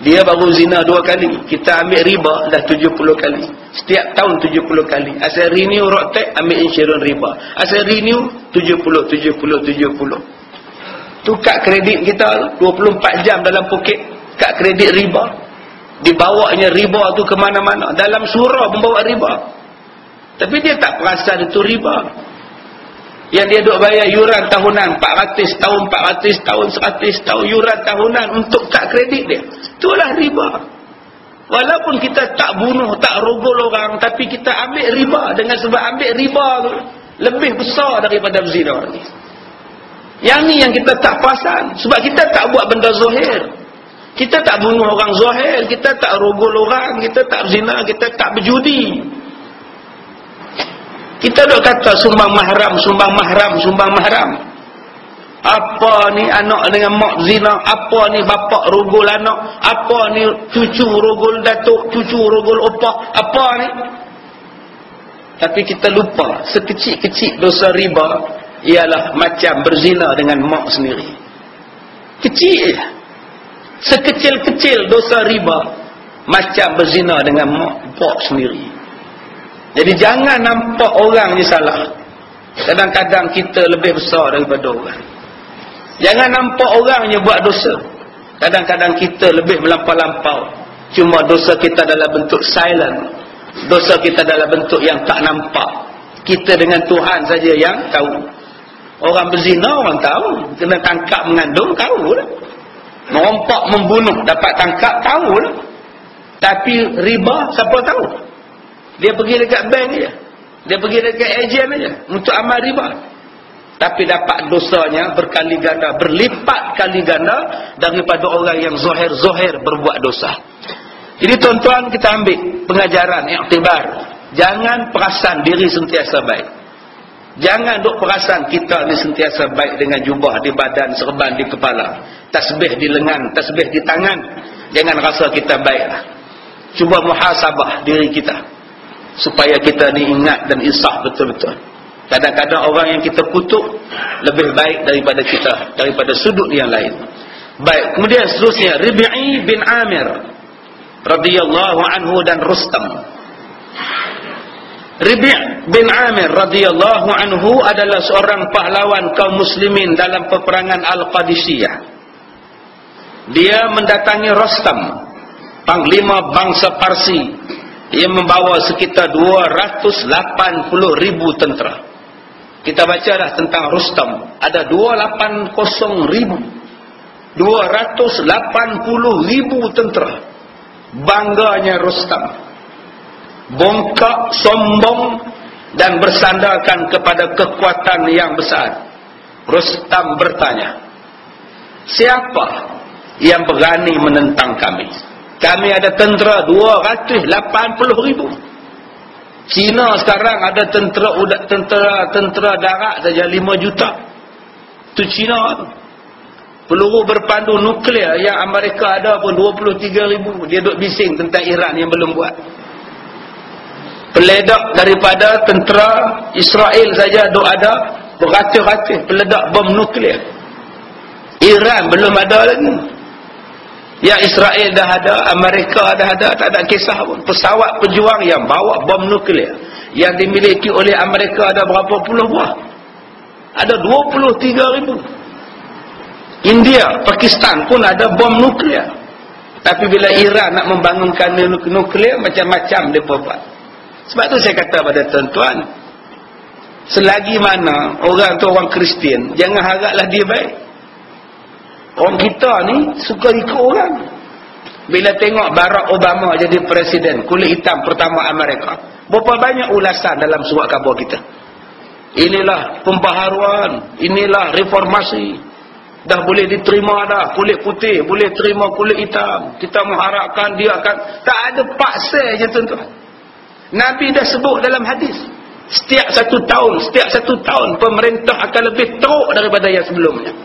Dia baru zina dua kali, kita ambil riba dah tujuh puluh kali. Setiap tahun tujuh puluh kali. Asal renew road tax, ambil insurans riba. Asal renew tujuh puluh, tujuh puluh, tujuh puluh. Tu kad kredit kita dua puluh empat jam dalam poket, kad kredit riba. Dibawanya riba tu ke mana-mana. Dalam surah membawa riba. Tapi dia tak perasan itu riba. Yang dia duk bayar yuran tahunan empat ratus tahun, empat ratus tahun, seratus tahun yuran tahunan untuk kad kredit dia. Itulah riba. Walaupun kita tak bunuh, tak rogol orang, tapi kita ambil riba. Dengan sebab ambil riba tu lebih besar daripada berzina ni. Yang ni yang kita tak perasan. Sebab kita tak buat benda zahir. Kita tak bunuh orang zahir, kita tak rogol orang, kita tak berzina, kita tak berjudi. Kita duk kata sumbang mahram, sumbang mahram, sumbang mahram. Apa ni anak dengan mak zina, apa ni bapak rogol anak, apa ni cucu rogol datuk, cucu rogol opah, apa ni. Tapi kita lupa, sekecil-kecil dosa riba ialah macam berzina dengan mak sendiri. Kecil je. Sekecil-kecil dosa riba macam berzina dengan mak bapak sendiri. Jadi jangan nampak orang ni salah. Kadang-kadang kita lebih besar daripada orang. Jangan nampak orangnya buat dosa. Kadang-kadang kita lebih melampau-lampau. Cuma dosa kita dalam bentuk silent. Dosa kita dalam bentuk yang tak nampak. Kita dengan Tuhan saja yang tahu. Orang berzina orang tahu. Kena tangkap mengandung tahu lah. Merompak membunuh dapat tangkap tahu lah. Tapi riba siapa tahu? Dia pergi dekat bank je. Dia pergi dekat ejen aja untuk amal riba. Tapi dapat dosanya berkali ganda, berlipat kali ganda daripada orang yang zahir-zahir berbuat dosa. Jadi tuan-tuan, kita ambil pengajaran, iktibar. Jangan perasan diri sentiasa baik. Jangan duk perasan kita ni sentiasa baik dengan jubah di badan, serban di kepala, tasbih di lengan, tasbih di tangan. Jangan rasa kita baiklah. Cuba muhasabah diri kita supaya kita ni ingat dan insaf betul-betul. Kadang-kadang orang yang kita kutuk lebih baik daripada kita, daripada sudut yang lain. Baik, kemudian seterusnya Rib'i bin Amir radhiyallahu anhu dan Rustam. Rib'i bin Amir radhiyallahu anhu adalah seorang pahlawan kaum muslimin dalam peperangan Al-Qadisiyah. Dia mendatangi Rustam, panglima bangsa Parsi, yang membawa sekitar dua ratus lapan puluh ribu tentera. Kita baca dah tentang Rustam. Ada dua ratus lapan puluh ribu. dua ratus lapan puluh ribu tentera. Bangganya Rustam. Bongkak, sombong dan bersandarkan kepada kekuatan yang besar. Rustam bertanya, siapa yang berani menentang kami? Kami ada tentera dua ratus lapan puluh ribu. Cina sekarang ada tentera tentera tentera darat saja lima juta. Tu Cina tu. Peluru berpandu nuklear yang Amerika ada pun dua puluh tiga ribu. Dia duk bising tentang Iran yang belum buat. Peledak daripada tentera Israel saja duk ada beratus-ratus peledak bom nuklear. Iran belum ada lagi. Yang Israel dah ada, Amerika dah ada, tak ada kisah pun. Pesawat pejuang yang bawa bom nuklear yang dimiliki oleh Amerika ada berapa puluh buah? Ada dua puluh tiga ribu. India, Pakistan pun ada bom nuklear. Tapi bila Iran nak membangunkan nuklear, macam-macam dia buat. Sebab tu saya kata pada tuan-tuan, selagi mana orang tu orang Kristian, jangan haraplah dia baik. Orang kita ni suka ikut orang. Bila tengok Barack Obama jadi presiden, kulit hitam pertama Amerika, berapa banyak ulasan dalam surat khabar kita. Inilah pembaharuan, inilah reformasi. Dah boleh diterima dah, kulit putih boleh terima kulit hitam. Kita mengharapkan dia akan, tak ada paksa je tuan-tuan. Nabi dah sebut dalam hadis, setiap satu tahun, setiap satu tahun pemerintah akan lebih teruk daripada yang sebelumnya.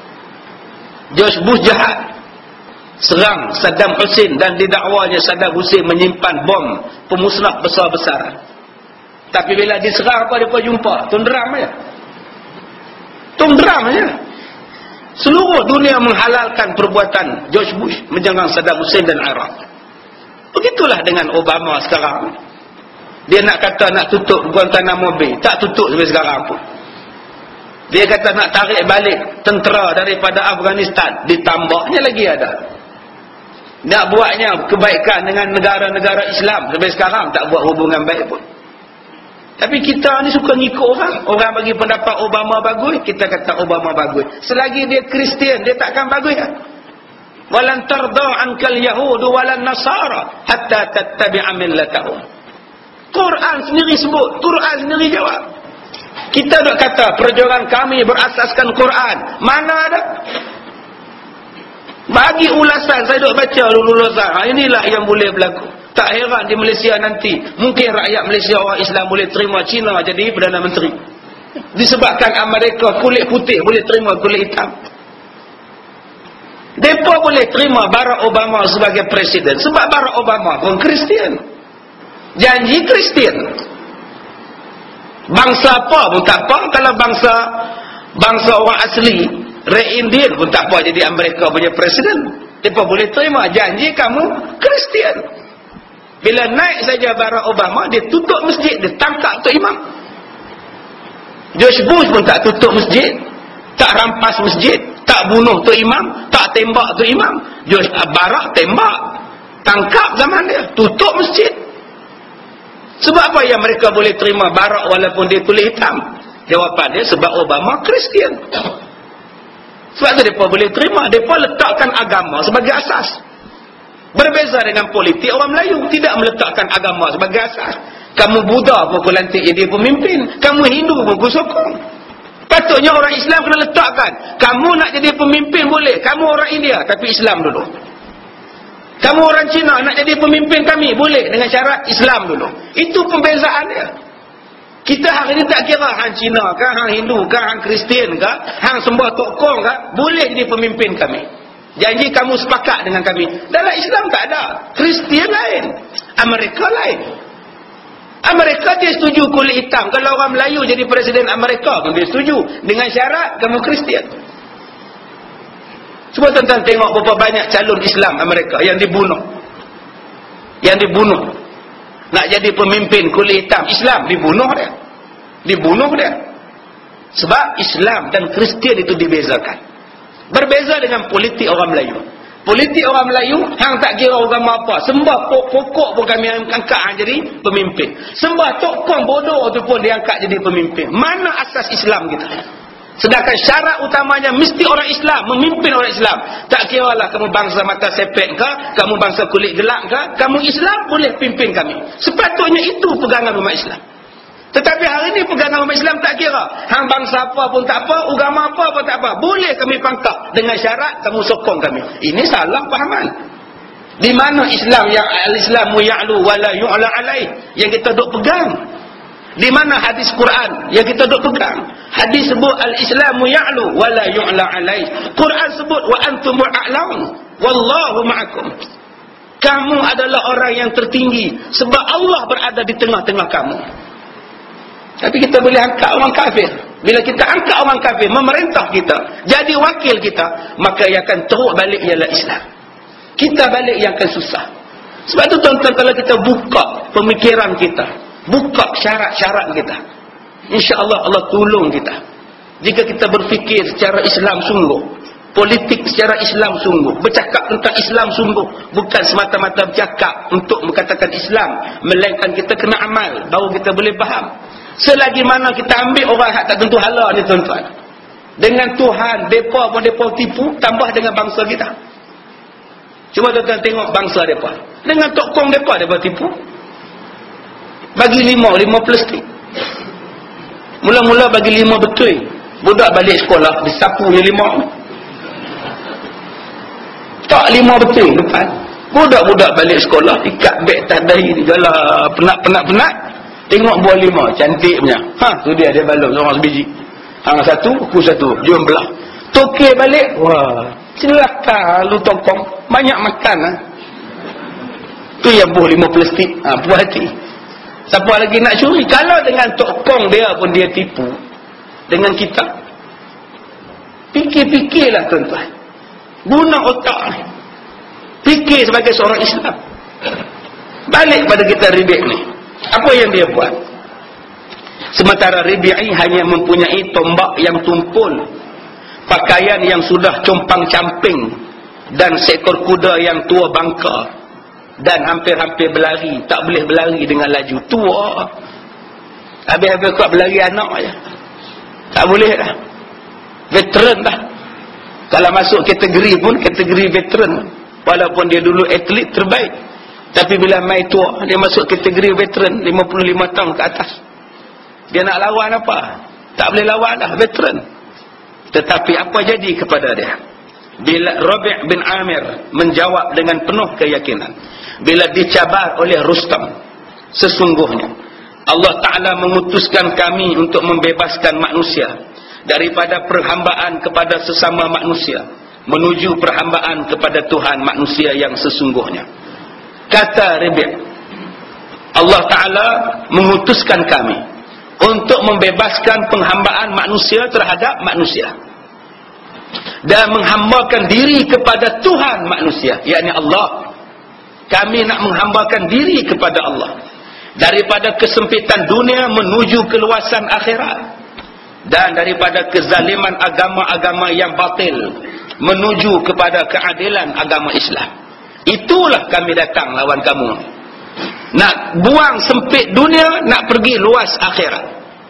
George Bush jahat, serang Saddam Hussein dan didakwanya Saddam Hussein menyimpan bom pemusnah besar-besaran. Tapi bila diserang apa dia jumpa? Tunderam aja. Tunderam aja. Seluruh dunia menghalalkan perbuatan George Bush menjanggang Saddam Hussein dan Iraq. Begitulah dengan Obama sekarang. Dia nak kata nak tutup Guantanamo Bay, tak tutup sampai sekarang pun. Dia kata nak tarik balik tentera daripada Afghanistan, ditambahnya lagi ada. Nak buatnya kebaikan dengan negara-negara Islam, sampai sekarang tak buat hubungan baik pun. Tapi kita ni suka ngikut orang. Orang bagi pendapat Obama bagus, kita kata Obama bagus. Selagi dia Kristian, dia takkan bagus kan? Walan tarda ankal yahudu walan nasara hatta tattabi'a millatahum. Quran sendiri sebut, Quran sendiri jawab. Kita dok kata perjuangan kami berasaskan Quran. Mana ada? Bagi ulasan saya dok baca dulu-dulu ha, inilah yang boleh berlaku. Tak heran di Malaysia nanti mungkin rakyat Malaysia orang Islam boleh terima Cina jadi Perdana Menteri. Disebabkan Amerika kulit putih boleh terima kulit hitam. Mereka boleh terima Barack Obama sebagai presiden sebab Barack Obama pun Kristian. Janji Kristian. Bangsa apa pun tak apa. Kalau bangsa bangsa orang asli Red Indian pun tak apa jadi Amerika punya presiden. Mereka boleh terima janji kamu Kristian. Bila naik saja Barack Obama, dia tutup masjid, dia tangkap Tok Imam. George Bush pun tak tutup masjid, tak rampas masjid, tak bunuh Tok Imam, tak tembak Tok Imam. George Barack tembak, tangkap zaman dia, tutup masjid. Sebab apa yang mereka boleh terima Barack walaupun dia kulit hitam? Jawapan dia sebab Obama Kristian. Sebab tu mereka boleh terima, mereka letakkan agama sebagai asas. Berbeza dengan politik orang Melayu, tidak meletakkan agama sebagai asas. Kamu Buddha pun kau lantik jadi pemimpin, kamu Hindu pun kau sokong. Patutnya orang Islam kena letakkan, kamu nak jadi pemimpin boleh, kamu orang India tapi Islam dulu. Kamu orang Cina nak jadi pemimpin kami boleh dengan syarat Islam dulu. Itu pembezaan dia. Kita hari ini tak kira hang Cina ke, hang Hindu ke, hang Kristian ke, hang sembah Tok Kong ke, boleh jadi pemimpin kami. Janji kamu sepakat dengan kami. Dalam Islam tak ada. Kristian lain, Amerika lain. Amerika dia setuju kulit hitam. Kalau orang Melayu jadi presiden Amerika pun dia setuju dengan syarat kamu Kristian. Cuba tuan-tuan tengok berapa banyak calon Islam Amerika yang dibunuh. Yang dibunuh. Nak jadi pemimpin kulit hitam Islam, dibunuh dia. Dibunuh dia. Sebab Islam dan Kristian itu dibezakan. Berbeza dengan politik orang Melayu. Politik orang Melayu, hang tak kira agama apa. Sembah pokok pun kami angkat hang jadi pemimpin. Sembah Tok Kong bodoh tu pun diangkat jadi pemimpin. Mana asas Islam kita? Sedangkan syarat utamanya mesti orang Islam, memimpin orang Islam. Tak kiralah kamu bangsa mata sepet ke, kamu bangsa kulit gelap ke, kamu Islam boleh pimpin kami. Sepatutnya itu pegangan umat Islam. Tetapi hari ini pegangan umat Islam tak kira. Hang bangsa apa pun tak apa, agama apa pun tak apa. Boleh kami pangkap dengan syarat kamu sokong kami. Ini salah fahaman. Di mana Islam yang al-Islamu ya'lu wa la yu'la alaih yang kita duk pegang? Di mana hadis Quran yang kita duk pegang? Hadis sebut al-Islamu ya'lu wa la yu'la alaih. Quran sebut wa antumul a'laun wallahu ma'akum. Kamu adalah orang yang tertinggi sebab Allah berada di tengah-tengah kamu. Tapi kita boleh angkat orang kafir. Bila kita angkat orang kafir, memerintah kita, jadi wakil kita, maka yang akan teruk balik ialah Islam. Kita balik yang akan susah. Sebab itu tuan-tuan, kalau kita buka pemikiran kita, buka syarat-syarat kita, insya-Allah Allah tolong kita. Jika kita berfikir secara Islam sungguh, politik secara Islam sungguh, bercakap tentang Islam sungguh, bukan semata-mata bercakap untuk mengatakan Islam, melainkan kita kena amal, baru kita boleh faham. Selagi mana kita ambil orang hak tak tentu hala ni tuan-tuan, dengan Tuhan, mereka pun mereka tipu, tambah dengan bangsa kita. Cuba tuan-tuan tengok bangsa mereka, dengan Tok Kong mereka, mereka tipu. Bagi lima, lima plastik. Mula-mula bagi lima betul. Budak balik sekolah, disapu je lima. Tak lima betul depan. Budak-budak balik sekolah, ikat beg tas dahi ni, galah penat-penat-penat. Tengok buah lima, cantik punya. Ha, tu dia, dia balon seorang sebiji. Hang satu, aku satu, jom belah. Tokek balik, wah, celaka lu Tok Kong, banyak makan ha. Tu yang buah lima plastik, ha, puas hati. Siapa lagi nak curi? Kalau dengan Tok Kong dia pun dia tipu dengan kita. Fikir Fikir-fikirlah tuan-tuan. Guna otak ni. Fikir sebagai seorang Islam. Balik pada kita Rabi' ni. Apa yang dia buat? Sementara Rabi'i hanya mempunyai tombak yang tumpul, pakaian yang sudah compang-camping, dan seekor kuda yang tua bangka, dan hampir-hampir berlari. Tak boleh berlari dengan laju. Tua. Habis-habis kuat berlari anak je. Tak boleh dah. Veteran dah. Kalau masuk kategori pun kategori veteran. Walaupun dia dulu atlet terbaik. Tapi bila mai tua, dia masuk kategori veteran, lima puluh lima tahun ke atas. Dia nak lawan apa? Tak boleh lawan dah, veteran. Tetapi apa jadi kepada dia? Bila Rabi' bin Amir menjawab dengan penuh keyakinan, bila dicabar oleh Rustam, sesungguhnya Allah Ta'ala mengutuskan kami untuk membebaskan manusia daripada perhambaan kepada sesama manusia menuju perhambaan kepada Tuhan manusia yang sesungguhnya. Kata Rabi', Allah Ta'ala mengutuskan kami untuk membebaskan penghambaan manusia terhadap manusia dan menghambakan diri kepada Tuhan manusia, yakni Allah. Kami nak menghambakan diri kepada Allah daripada kesempitan dunia menuju keluasan akhirat, dan daripada kezaliman agama-agama yang batil menuju kepada keadilan agama Islam. Itulah kami datang lawan kamu. Nak buang sempit dunia, nak pergi luas akhirat.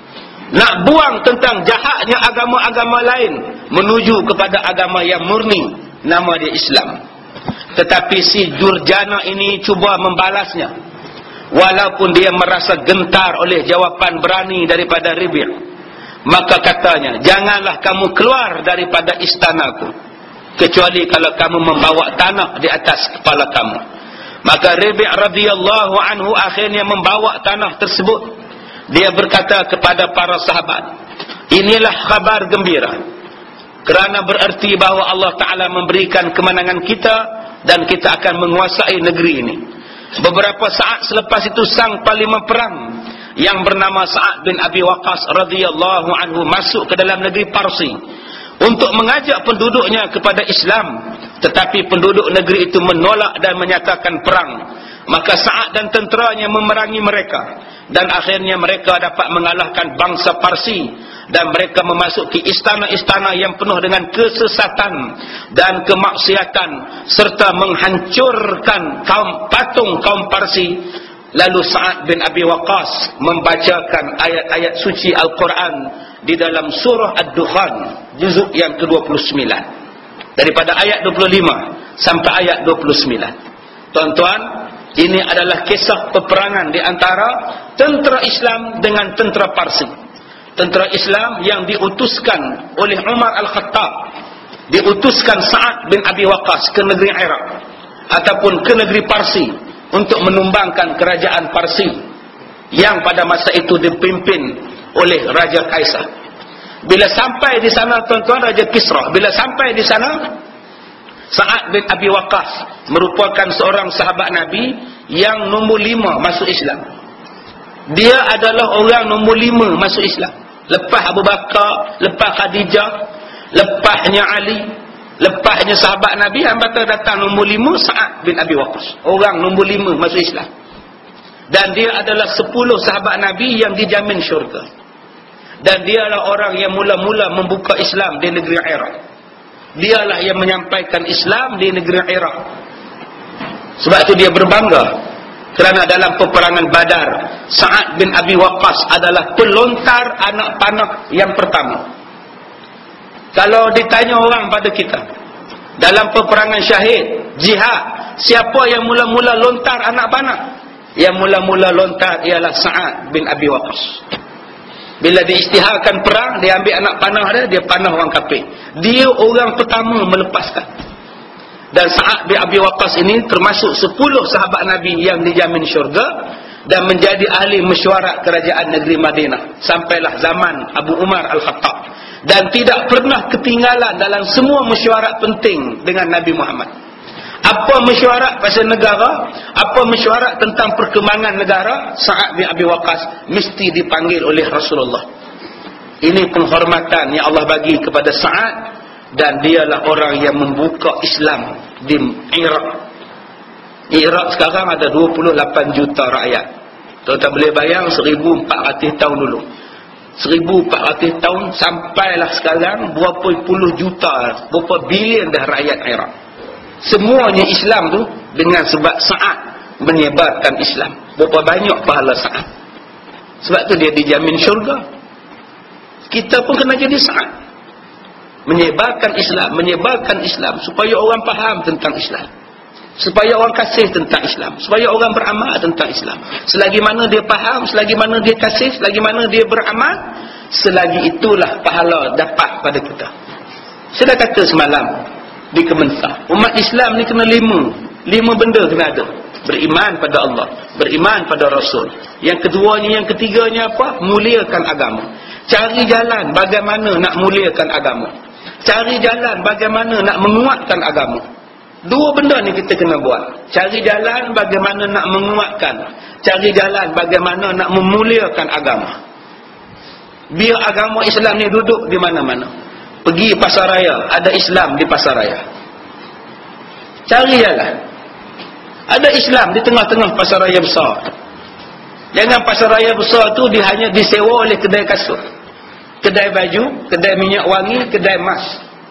Nak buang tentang jahatnya agama-agama lain menuju kepada agama yang murni, nama dia Islam. Tetapi si Durjana ini cuba membalasnya, walaupun dia merasa gentar oleh jawapan berani daripada Rabi'. Maka katanya, janganlah kamu keluar daripada istanaku kecuali kalau kamu membawa tanah di atas kepala kamu. Maka Rabi' radhiyallahu anhu akhirnya membawa tanah tersebut. Dia berkata kepada para sahabat, inilah khabar gembira, kerana bererti bahawa Allah Ta'ala memberikan kemenangan kita dan kita akan menguasai negeri ini. Beberapa saat selepas itu sang panglima perang yang bernama Sa'ad bin Abi Waqqas radhiyallahu anhu masuk ke dalam negeri Parsi untuk mengajak penduduknya kepada Islam, tetapi penduduk negeri itu menolak dan menyatakan perang. Maka Sa'ad dan tenteranya memerangi mereka, dan akhirnya mereka dapat mengalahkan bangsa Parsi, dan mereka memasuki istana-istana yang penuh dengan kesesatan dan kemaksiatan serta menghancurkan kaum patung kaum Parsi. Lalu Sa'ad bin Abi Waqqas membacakan ayat-ayat suci Al-Quran di dalam surah Ad-Dukhan juzuk yang ke dua puluh sembilan, daripada ayat dua puluh lima sampai ayat dua puluh sembilan. Tuan-tuan, ini adalah kisah peperangan di antara tentera Islam dengan tentera Parsi. Tentera Islam yang diutuskan oleh Umar Al-Khattab, diutuskan Sa'ad bin Abi Waqqas ke negeri Iraq ataupun ke negeri Parsi untuk menumbangkan kerajaan Parsi yang pada masa itu dipimpin oleh Raja Kaisar. Bila sampai di sana tuan-tuan, Raja Kisra, bila sampai di sana, Sa'ad bin Abi Waqqas merupakan seorang sahabat Nabi yang nombor lima masuk Islam. Dia adalah orang nombor lima masuk Islam. Lepas Abu Bakar, lepas Khadijah, lepasnya Ali, lepasnya sahabat Nabi, yang bakal datang nombor lima Sa'ad bin Abi Waqqas. Orang nombor lima masuk Islam. Dan dia adalah sepuluh sahabat Nabi yang dijamin syurga. Dan dia adalah orang yang mula-mula membuka Islam di negeri Iraq. Dialah yang menyampaikan Islam di negeri Iraq. Sebab itu dia berbangga, kerana dalam peperangan Badar, Sa'ad bin Abi Waqqas adalah pelontar anak panah yang pertama. Kalau ditanya orang pada kita, dalam peperangan syahid, jihad, siapa yang mula-mula lontar anak panah? Yang mula-mula lontar ialah Sa'ad bin Abi Waqqas. Bila diisytiharkan perang, dia ambil anak panah dia, dia panah orang kafir. Dia orang pertama melepaskan. Dan Sa'ad bin Abi Waqqas ini termasuk sepuluh sahabat Nabi yang dijamin syurga dan menjadi ahli mesyuarat kerajaan negeri Madinah sampailah zaman Abu Umar Al-Khattab, dan tidak pernah ketinggalan dalam semua mesyuarat penting dengan Nabi Muhammad. Apa mesyuarat pasal negara, apa mesyuarat tentang perkembangan negara, Sa'ad bin Abi Waqqas mesti dipanggil oleh Rasulullah. Ini penghormatan yang Allah bagi kepada Sa'ad dan dialah orang yang membuka Islam di Iraq. Iraq sekarang ada dua puluh lapan juta rakyat. Tuan-tuan boleh bayang seribu empat ratus tahun dulu, seribu empat ratus tahun sampailah sekarang berapa puluh juta, berapa bilion dah rakyat Iraq. Semuanya Islam tu dengan sebab Sa'ad menyebarkan Islam. Berapa banyak pahala Sa'ad. Sebab tu dia dijamin syurga. Kita pun kena jadi Sa'ad, menyebarkan Islam, menyebarkan Islam supaya orang faham tentang Islam, supaya orang kasih tentang Islam, supaya orang beramal tentang Islam. Selagi mana dia faham, selagi mana dia kasih, selagi mana dia beramal, selagi itulah pahala dapat pada kita. Saya dah kata semalam di Kemensa, umat Islam ni kena lima lima benda kena ada. Beriman pada Allah, beriman pada Rasul. Yang keduanya, yang ketiganya apa? Muliakan agama. Cari jalan bagaimana nak muliakan agama, cari jalan bagaimana nak menguatkan agama. Dua benda ni kita kena buat. Cari jalan bagaimana nak menguatkan, cari jalan bagaimana nak memuliakan agama. Biar agama Islam ni duduk di mana-mana. Pergi pasar raya, ada Islam di pasar raya. Cari jalan, ada Islam di tengah-tengah pasar raya besar. Jangan pasar raya besar tu dia hanya disewa oleh kedai kasut, kedai baju, kedai minyak wangi, kedai emas.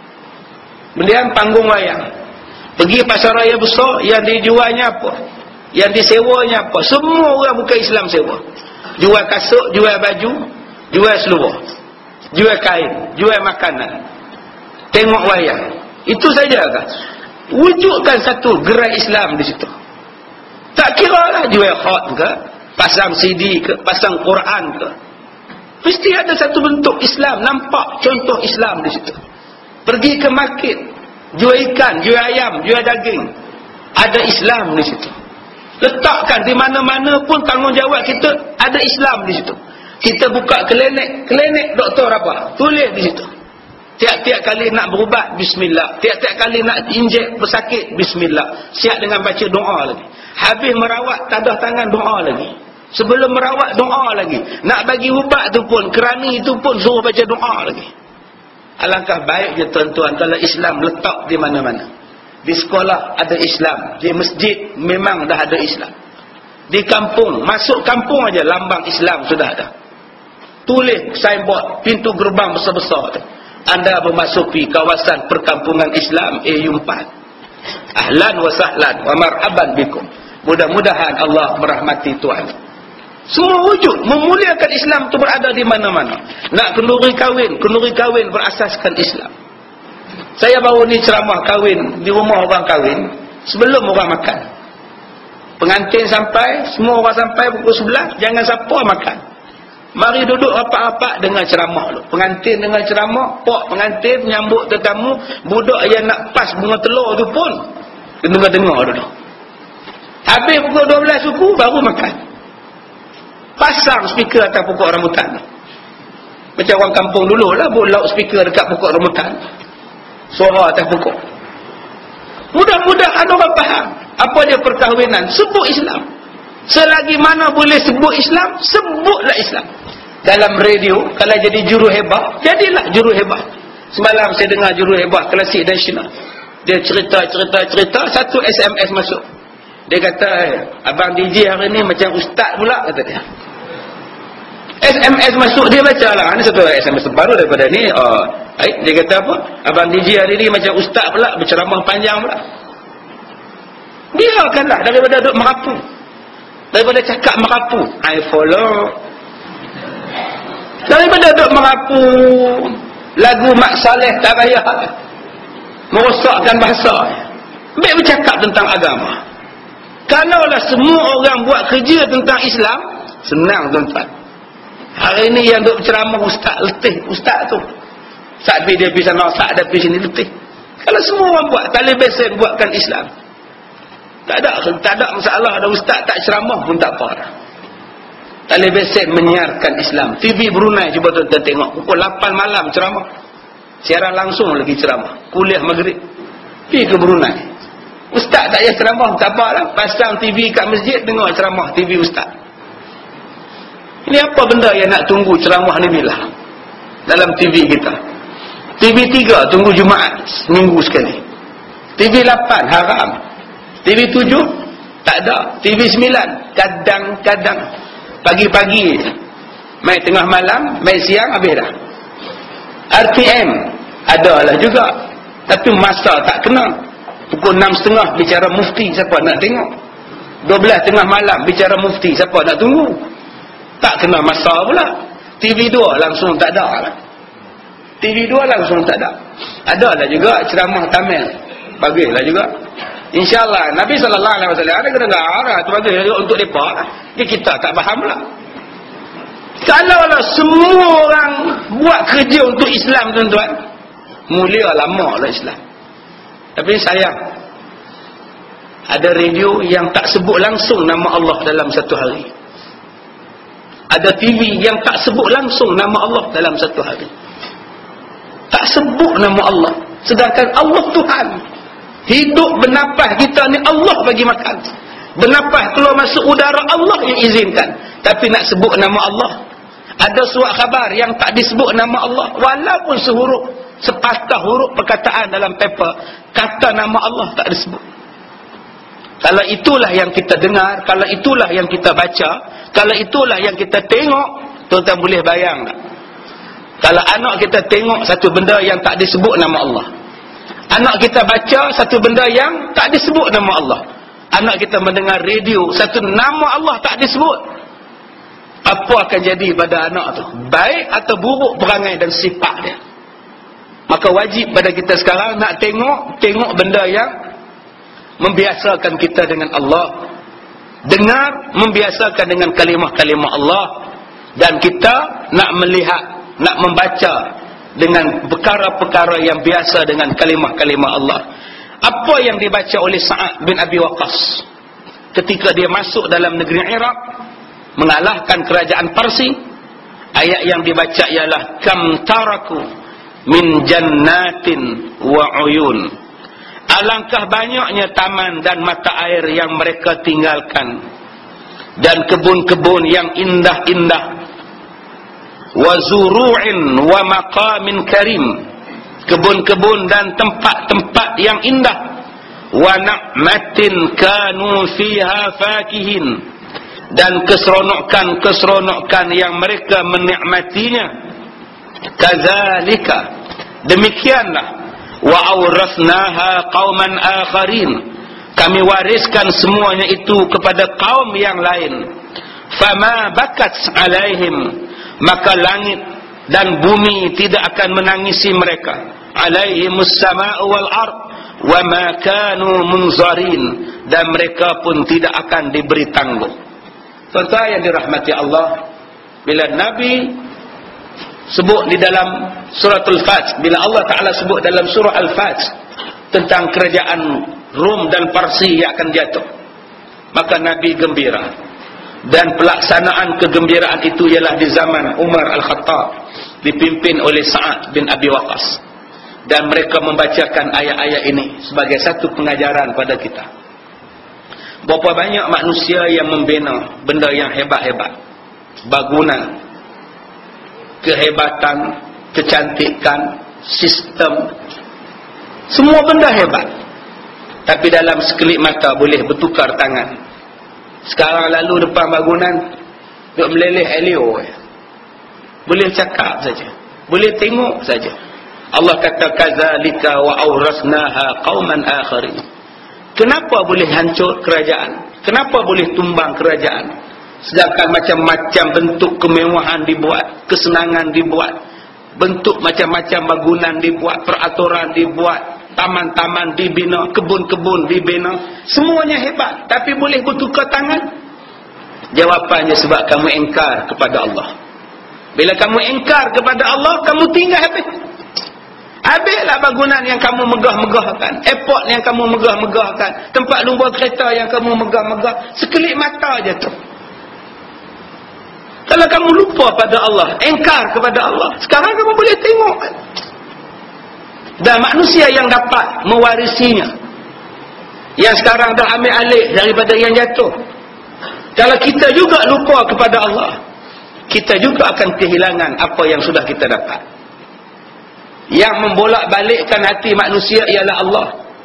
Kemudian panggung wayang. Pergi pasar raya besar, yang dijualnya apa? Yang disewanya apa? Semua orang bukan Islam sewa. Jual kasut, jual baju, jual seluar, jual kain, jual makanan, tengok wayang. Itu saja kan? Wujudkan satu gerai Islam di situ. Tak kira lah jual khot ke, pasang C D ke, pasang Quran ke. Mesti ada satu bentuk Islam, nampak contoh Islam di situ. Pergi ke market, jual ikan, jual ayam, jual daging, ada Islam di situ. Letakkan di mana-mana pun tanggungjawab kita, ada Islam di situ. Kita buka klinik, klinik doktor apa? Tulis di situ. Tiap-tiap kali nak berubat, bismillah. Tiap-tiap kali nak injek pesakit, bismillah. Siap dengan baca doa lagi. Habis merawat, tadah tangan doa lagi. Sebelum merawat, doa lagi. Nak bagi ubat tu pun, kerani tu pun suruh baca doa lagi. Alangkah baiknya tuan-tuan kalau Islam letak di mana-mana. Di sekolah ada Islam, di masjid memang dah ada Islam. Di kampung, masuk kampung aja lambang Islam sudah ada. Tulis signboard, pintu gerbang besar-besar tu. Anda memasuki kawasan perkampungan Islam A U empat. Ahlan wa sahlan wa marhaban bikum. Mudah-mudahan Allah merahmati Tuhan. Semua wujud memuliakan Islam itu berada di mana-mana. Nak kenduri kahwin, kenduri kahwin berasaskan Islam. Saya baru ni ceramah kahwin di rumah orang kahwin sebelum orang makan. Pengantin sampai, semua orang sampai pukul sebelas, jangan siapa makan. Mari duduk rapat-rapat dengar ceramah dulu. Pengantin dengar ceramah, pok pengantin menyambut tetamu, budak yang nak pas bunga telur tu pun dengar-dengar dulu. Habis pukul dua belas suku baru makan. Pasang speaker atas pokok rambutan. Macam orang kampung dulu lah, buat loud speaker dekat pokok rambutan. Suara atas pokok. Mudah-mudahan orang faham apa dia perkahwinan. Sebut Islam. Selagi mana boleh sebut Islam, sebutlah Islam. Dalam radio, kalau jadi juru hebah, jadilah juru hebah. Semalam saya dengar juru hebah klasik nasional. Dia cerita-cerita-cerita, satu S M S masuk. Dia kata, abang D J hari ni macam ustaz pula, kata dia. S M S masuk, dia baca lah. Ini satu S M S baru daripada ni. Oh, dia kata apa? Abang D J hari ni macam ustaz pula, berceramah panjang pula. Biarkanlah daripada duduk merapu. Daripada cakap merapu, I follow. Daripada duduk merapu lagu Mak Saleh tak payah merosakkan bahasa. Baik bercakap tentang agama. Kalaulah semua orang buat kerja tentang Islam, senang tuan-tuan. Hari ini yang duk ceramah ustaz letih, ustaz tu. Saat dia pergi sana, saat dia pergi sini letih. Kalau semua orang buat, tali besen buatkan Islam. Tak ada, tak ada masalah. Ada ustaz tak ceramah pun tak apa. Tali besen menyiarkan Islam. T V Brunei cuba tuan-tuan tengok. Pukul lapan malam ceramah. Siaran langsung lagi ceramah. Kuliah maghrib. Pergi ke Brunei. Ustaz tak payah ceramah, tak apa lah. Pasang T V kat masjid, dengar ceramah T V ustaz. Ini apa benda yang nak tunggu ceramah ni bila? Dalam T V kita. T V tiga tunggu Jumaat seminggu sekali. T V lapan haram. T V tujuh tak ada. T V sembilan kadang-kadang pagi-pagi main tengah malam, main siang habis dah. R T M adalah juga, tapi masa tak kena. Pukul enam tiga puluh bicara mufti, siapa nak tengok? dua belas tengah malam bicara mufti, siapa nak tunggu? Tak kena masa pula. T V dua langsung tak ada lah. T V dua langsung tak ada. Adalah juga ceramah Tamil, bagilah juga. InsyaAllah Nabi sallallahu alaihi wasallam ada kena arah tu bagi untuk mereka lah. Dia kita tak faham lah. Kalaulah semua orang buat kerja untuk Islam, tuan-tuan, mulia lama lah Islam. Tapi sayang, ada radio yang tak sebut langsung nama Allah dalam satu hari. Ada T V yang tak sebut langsung nama Allah dalam satu hari. Tak sebut nama Allah, sedangkan Allah Tuhan. Hidup bernafas kita ni Allah bagi makan. Bernafas keluar masuk udara Allah yang izinkan. Tapi nak sebut nama Allah. Ada surat khabar yang tak disebut nama Allah, walaupun sehuruf, sepatah huruf perkataan dalam paper, kata nama Allah tak disebut. Kalau itulah yang kita dengar, kalau itulah yang kita baca, kalau itulah yang kita tengok, tuan-tuan boleh bayang tak? Kalau anak kita tengok satu benda yang tak disebut nama Allah, anak kita baca satu benda yang tak disebut nama Allah, anak kita mendengar radio satu nama Allah tak disebut, apa akan jadi pada anak tu? Baik atau buruk perangai dan sifat dia? Maka wajib pada kita sekarang nak tengok tengok benda yang membiasakan kita dengan Allah, dengar membiasakan dengan kalimah-kalimah Allah, dan kita nak melihat, nak membaca dengan perkara-perkara yang biasa dengan kalimah-kalimah Allah. Apa yang dibaca oleh Sa'ad bin Abi Waqqas ketika dia masuk dalam negeri Iraq mengalahkan kerajaan Parsi? Ayat yang dibaca ialah kam taraku min jannatin wa uyun. Alangkah banyaknya taman dan mata air yang mereka tinggalkan, dan kebun-kebun yang indah-indah, wa zuru'in wa maqamin karim, kebun-kebun dan tempat-tempat yang indah, wa na'matin kanu fiha fakihin, dan keseronokan-keseronokan yang mereka menikmatinya. Kadzalika, demikianlah, wa awrasnaha qauman akharin, kami wariskan semuanya itu kepada kaum yang lain. Fama bakat alaihim, maka langit dan bumi tidak akan menangisi mereka. Alaihimus sama'u wal ard wa ma kanu munzarin, dan mereka pun tidak akan diberi tangguh. Tuan-tuan yang dirahmati Allah, bila Nabi sebut di dalam surah Al-Fat, bila Allah Ta'ala sebut dalam surah Al-Fat tentang kerajaan Rom dan Parsi yang akan jatuh, maka Nabi gembira. Dan pelaksanaan kegembiraan itu ialah di zaman Umar Al-Khattab, dipimpin oleh Sa'ad bin Abi Waqqas. Dan mereka membacakan ayat-ayat ini sebagai satu pengajaran pada kita. Berapa banyak manusia yang membina benda yang hebat-hebat, bangunan, kehebatan, kecantikan, sistem, semua benda hebat, tapi dalam sekelip mata boleh bertukar tangan. Sekarang lalu depan bangunan, duk meleleh elio, boleh cakap saja, boleh tengok saja. Allah kata kadzalika wa awrasnaha qauman akharin. Kenapa boleh hancur kerajaan? Kenapa boleh tumbang kerajaan? Sedangkan macam-macam bentuk kemewahan dibuat, kesenangan dibuat, bentuk macam-macam bangunan dibuat, peraturan dibuat, taman-taman dibina, kebun-kebun dibina, semuanya hebat, tapi boleh bertukar tangan? Jawapannya sebab kamu engkar kepada Allah. Bila kamu engkar kepada Allah, kamu tinggal habis. Habislah bangunan yang kamu megah-megahkan, airport yang kamu megah-megahkan, tempat lumba kereta yang kamu megah-megah, sekelip mata je tu. Kalau kamu lupa pada Allah, engkar kepada Allah, sekarang kamu boleh tengok. Dan manusia yang dapat mewarisinya, yang sekarang dah ambil alih daripada yang jatuh. Kalau kita juga lupa kepada Allah, kita juga akan kehilangan apa yang sudah kita dapat. Yang membolak-balikkan hati manusia ialah Allah.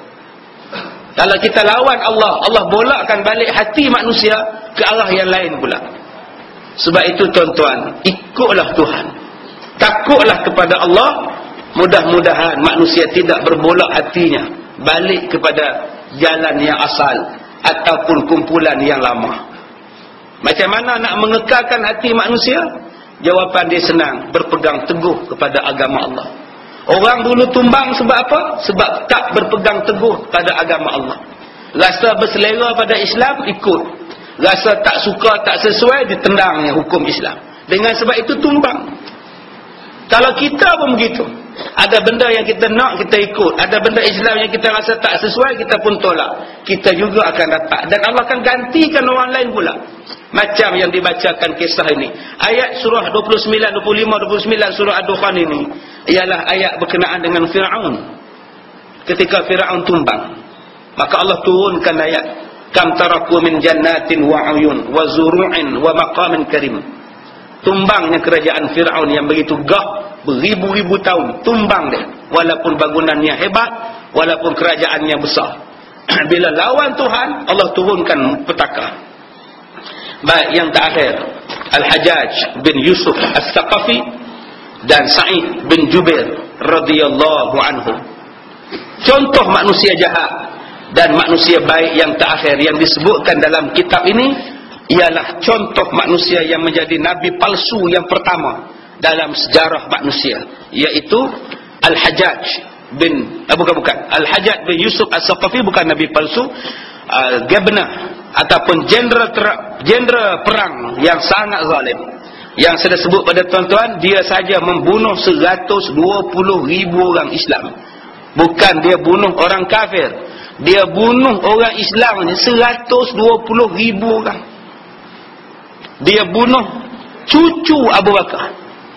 Kalau kita lawan Allah, Allah bolakkan balik hati manusia ke arah yang lain pula. Sebab itu tuan-tuan, ikutlah Tuhan, takutlah kepada Allah. Mudah-mudahan manusia tidak berbolak hatinya balik kepada jalan yang asal ataupun kumpulan yang lama. Macam mana nak mengekalkan hati manusia? Jawapan dia senang, berpegang teguh kepada agama Allah. Orang dulu tumbang sebab apa? Sebab tak berpegang teguh pada agama Allah. Rasa berselera pada Islam, ikut. Rasa tak suka, tak sesuai, ditendangnya hukum Islam. Dengan sebab itu tumbang. Kalau kita pun begitu. Ada benda yang kita nak, kita ikut. Ada benda Islam yang kita rasa tak sesuai, kita pun tolak. Kita juga akan dapat. Dan Allah akan gantikan orang lain pula. Macam yang dibacakan kisah ini. Ayat surah dua puluh sembilan, dua puluh lima, dua puluh sembilan surah Ad-Dukhan ini ialah ayat berkenaan dengan Fir'aun. Ketika Fir'aun tumbang, maka Allah turunkan ayat, kam taraku min jannatin wa uyun wa zuru'in wa maqamin karim. Tumbangnya kerajaan Fir'aun yang begitu gah, beribu-ribu tahun, tumbang dia. Walaupun bangunannya hebat, walaupun kerajaannya besar. Bila lawan Tuhan, Allah turunkan petaka. Baik, yang terakhir, Al-Hajjaj bin Yusuf As-Saqafi dan Sa'id bin Jubair radhiyallahu anhu. Contoh manusia jahat dan manusia baik yang terakhir yang disebutkan dalam kitab ini ialah contoh manusia yang menjadi nabi palsu yang pertama dalam sejarah manusia, iaitu Al-Hajjaj bin eh, bukan bukan Al-Hajjaj bin Yusuf As-Saqafi bukan nabi palsu, uh, governor ataupun jenderal jenderal perang yang sangat zalim. Yang saya sebut pada tuan-tuan, dia saja membunuh seratus dua puluh ribu orang Islam. Bukan dia bunuh orang kafir, dia bunuh orang Islam ni seratus dua puluh ribu orang. Dia bunuh cucu Abu Bakar.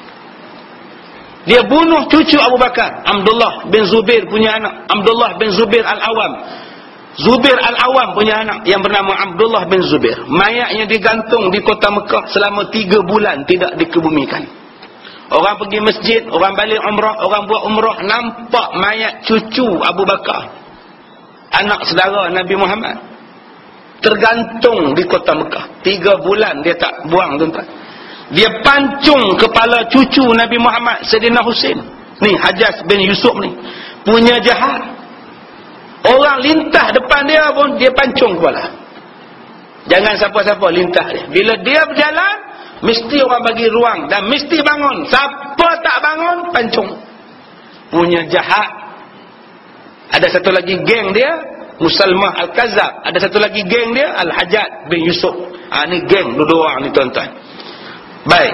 Dia bunuh cucu Abu Bakar, Abdullah bin Zubair punya anak, Abdullah bin Zubair Al-Awam. Zubair Al-Awam punya anak yang bernama Abdullah bin Zubair. Mayatnya digantung di kota Mekah selama tiga bulan tidak dikebumikan. Orang pergi masjid, orang balik umrah, orang buat umrah, nampak mayat cucu Abu Bakar, anak saudara Nabi Muhammad, tergantung di kota Mekah. Tiga bulan dia tak buang, tuan-tuan. Dia pancung kepala cucu Nabi Muhammad, Sayyidina Husain. Ni Hajjaj bin Yusuf ni punya jahat. Orang lintah depan dia pun dia pancung kepala. Jangan siapa-siapa lintah dia. Bila dia berjalan, mesti orang bagi ruang dan mesti bangun. Siapa tak bangun, pancung. Punya jahat. Ada satu lagi geng dia, Musalmah Al-Kazab. Ada satu lagi geng dia, Al-Hajjaj bin Yusuf. Ha, ni geng dua-dua orang ni, tuan-tuan. Baik.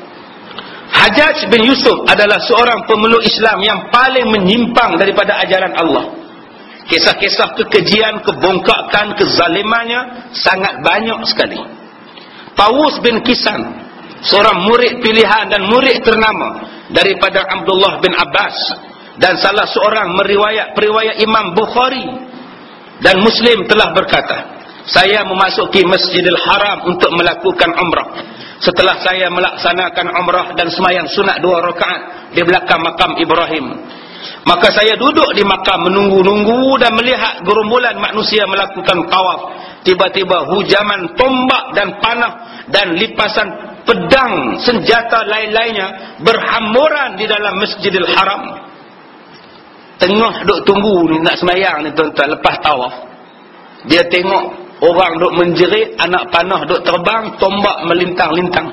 Hajjaj bin Yusuf adalah seorang pemeluk Islam yang paling menyimpang daripada ajaran Allah. Kisah-kisah kekejian, kebongkakan, kezalimannya sangat banyak sekali. Tawus bin Kisan, seorang murid pilihan dan murid ternama daripada Abdullah bin Abbas, dan salah seorang meriwayat periwayat Imam Bukhari dan Muslim telah berkata, saya memasuki Masjidil Haram untuk melakukan umrah. Setelah saya melaksanakan umrah dan sembahyang sunat dua rakaat di belakang makam Ibrahim, maka saya duduk di makam menunggu-nunggu dan melihat gerombolan manusia melakukan tawaf. Tiba-tiba hujaman tombak dan panah dan lipasan pedang, senjata lain-lainnya berhamburan di dalam Masjidil Haram. Tengah duk tunggu ni nak sembahyang ni, tuan-tuan, lepas tawaf, dia tengok orang duk menjerit, anak panah duk terbang, tombak melintang-lintang.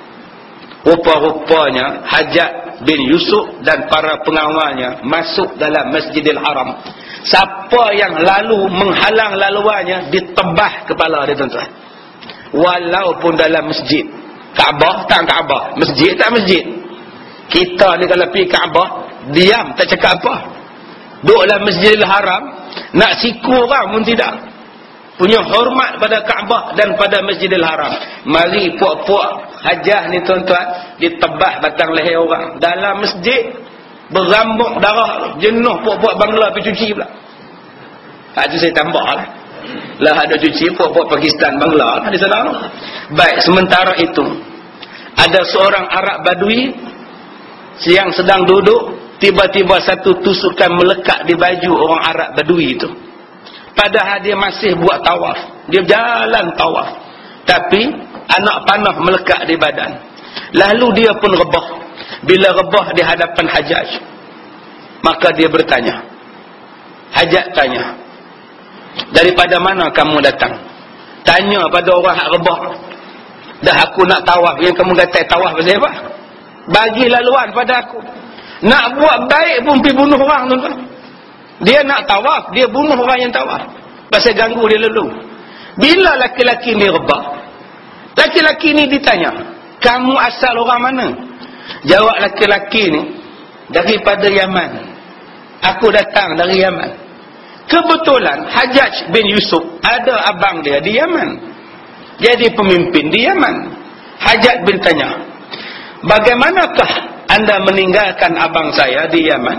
Rupa-rupanya Hajjaj bin Yusuf dan para pengawalnya masuk dalam Masjidil Haram. Siapa yang lalu menghalang laluannya, ditebah kepala dia, tuan-tuan. Walaupun dalam masjid. Kaabah tak Kaabah, masjid tak masjid. Kita ni kalau pergi Kaabah, diam, tak cakap apa. Duduk dalam Masjidil Haram, nak siku orang pun tidak. Punya hormat pada Kaabah dan pada Masjidil Haram. Mari puak-puak Hajjaj ni, tuan-tuan, ditebah batang leher orang dalam masjid, berambuk darah, jenuh puak-puak Bangla pergi cuci pula. Ha, tu saya tambah lah. Lah ada cuci puak-puak Pakistan, Bangla di sana. Baik, sementara itu ada seorang Arab Badui yang sedang duduk tiba-tiba satu tusukan melekat di baju orang Arab Badui itu. Padahal dia masih buat tawaf. Dia jalan tawaf. Tapi anak panah melekat di badan. Lalu dia pun rebah. Bila rebah di hadapan Hajjaj, maka dia bertanya. Hajjaj tanya, daripada mana kamu datang? Tanya pada orang hak rebah. Dah aku nak tawaf, yang kamu kata tawaf pasal apa? Bagi laluan pada aku. Nak buat baik pun pergi bunuh orang, tuan-tuan. Dia nak tawaf, dia bunuh orang yang tawaf. Pasal ganggu dia lalu. Bila laki-laki ni rebah, laki-laki ni ditanya, kamu asal orang mana? Jawab laki-laki ni, daripada Yaman. Aku datang dari Yaman. Kebetulan Hajjaj bin Yusuf ada abang dia di Yaman. Jadi pemimpin di Yaman. Hajjaj bin tanya, bagaimanakah anda meninggalkan abang saya di Yaman?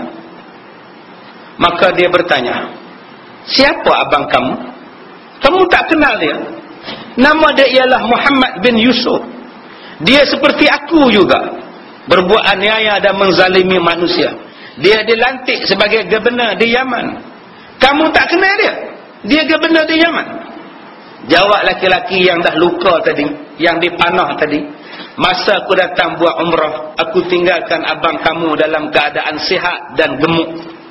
Maka dia bertanya, siapa abang kamu? Kamu tak kenal dia? Nama dia ialah Muhammad bin Yusuf. Dia seperti aku juga, berbuat aniaya dan menzalimi manusia. Dia dilantik sebagai gubernur di Yaman. Kamu tak kenal dia? Dia gubernur di Yaman. Jawab laki-laki yang dah luka tadi, yang dipanah tadi, masa aku datang buat umrah, aku tinggalkan abang kamu dalam keadaan sihat dan gemuk.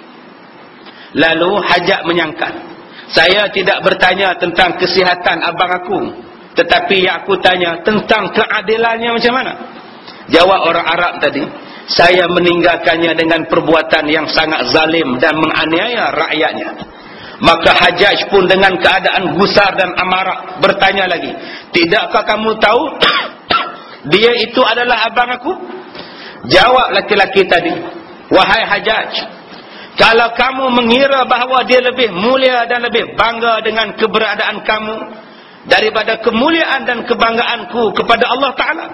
Lalu Hajjaj menyangkal, saya tidak bertanya tentang kesihatan abang aku, tetapi yang aku tanya tentang keadilannya macam mana. Jawab orang Arab tadi, saya meninggalkannya dengan perbuatan yang sangat zalim dan menganiaya rakyatnya. Maka Hajjaj pun dengan keadaan gusar dan amarah bertanya lagi, tidakkah kamu tahu dia itu adalah abang aku? Jawab laki-laki tadi, wahai Hajjaj, kalau kamu mengira bahawa dia lebih mulia dan lebih bangga dengan keberadaan kamu daripada kemuliaan dan kebanggaanku kepada Allah Ta'ala,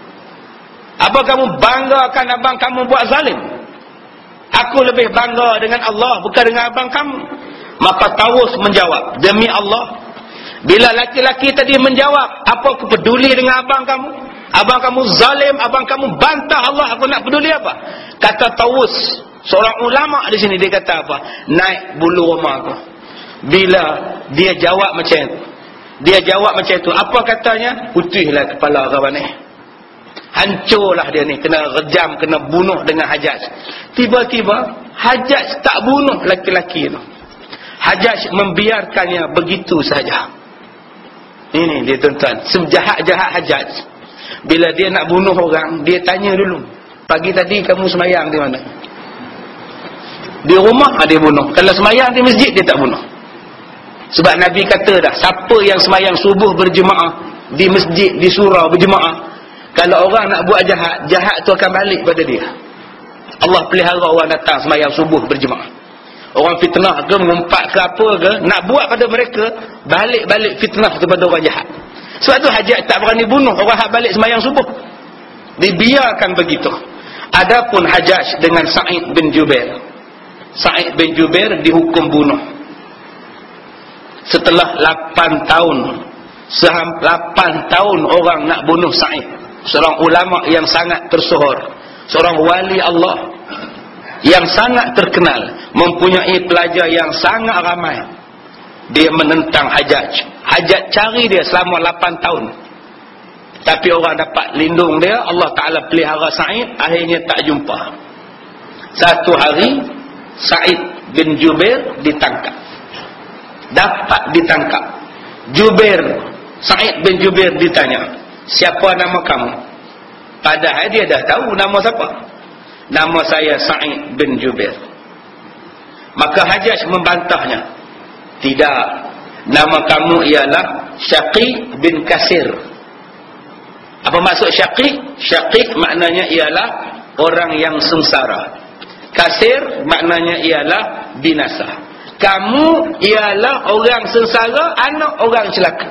apa kamu banggakan abang kamu buat zalim? Aku lebih bangga dengan Allah, bukan dengan abang kamu. Maka Tawus menjawab, demi Allah, bila laki-laki tadi menjawab, apa aku peduli dengan abang kamu? Abang kamu zalim, abang kamu bantah Allah, aku nak peduli apa? Kata Tawus, seorang ulama di sini, dia kata apa? Naik bulu roma aku. Bila dia jawab macam itu, dia jawab macam itu, apa katanya? Putihlah kepala kawan ni. Hancurlah dia ni, kena rejam, kena bunuh dengan Hajjaj. Tiba-tiba Hajjaj tak bunuh laki-laki itu. Hajjaj membiarkannya begitu saja. Ini dia tuan-tuan, sejahat-jahat Hajjaj. Bila dia nak bunuh orang, dia tanya dulu, pagi tadi kamu semayang di mana? Di rumah dia bunuh. Kalau semayang di masjid, dia tak bunuh. Sebab Nabi kata dah, siapa yang semayang subuh berjemaah di masjid, di surau berjemaah, kalau orang nak buat jahat, jahat tu akan balik pada dia. Allah pelihara orang datang semayang subuh berjemaah. Orang fitnah ke, mengumpat ke apa ke, nak buat pada mereka, balik-balik fitnah kepada orang jahat. Sebab tu Hajjaj tak berani bunuh orang hak balik semayang subuh. Dibiarkan begitu. Adapun Hajjaj dengan Sa'id bin Jubair, Sa'id bin Jubair dihukum bunuh. Setelah lapan tahun, lapan tahun orang nak bunuh Sa'id. Seorang ulama yang sangat tersohor, seorang wali Allah yang sangat terkenal, mempunyai pelajar yang sangat ramai. Dia menentang Hajjaj. Hajjaj cari dia selama lapan tahun. Tapi orang dapat lindung dia, Allah Ta'ala pelihara Sa'id, akhirnya tak jumpa. Satu hari, Sa'id bin Jubair ditangkap. Dapat ditangkap. Jubair, Sa'id bin Jubair ditanya, siapa nama kamu? Padahal dia dah tahu nama siapa. Nama saya Sa'id bin Jubair. Maka Hajjaj membantahnya, tidak, nama kamu ialah Syaqi bin Kasir. Apa maksud Syaqi? Syaqi maknanya ialah orang yang sengsara. Kasir maknanya ialah binasa. Kamu ialah orang sengsara, anak orang celaka.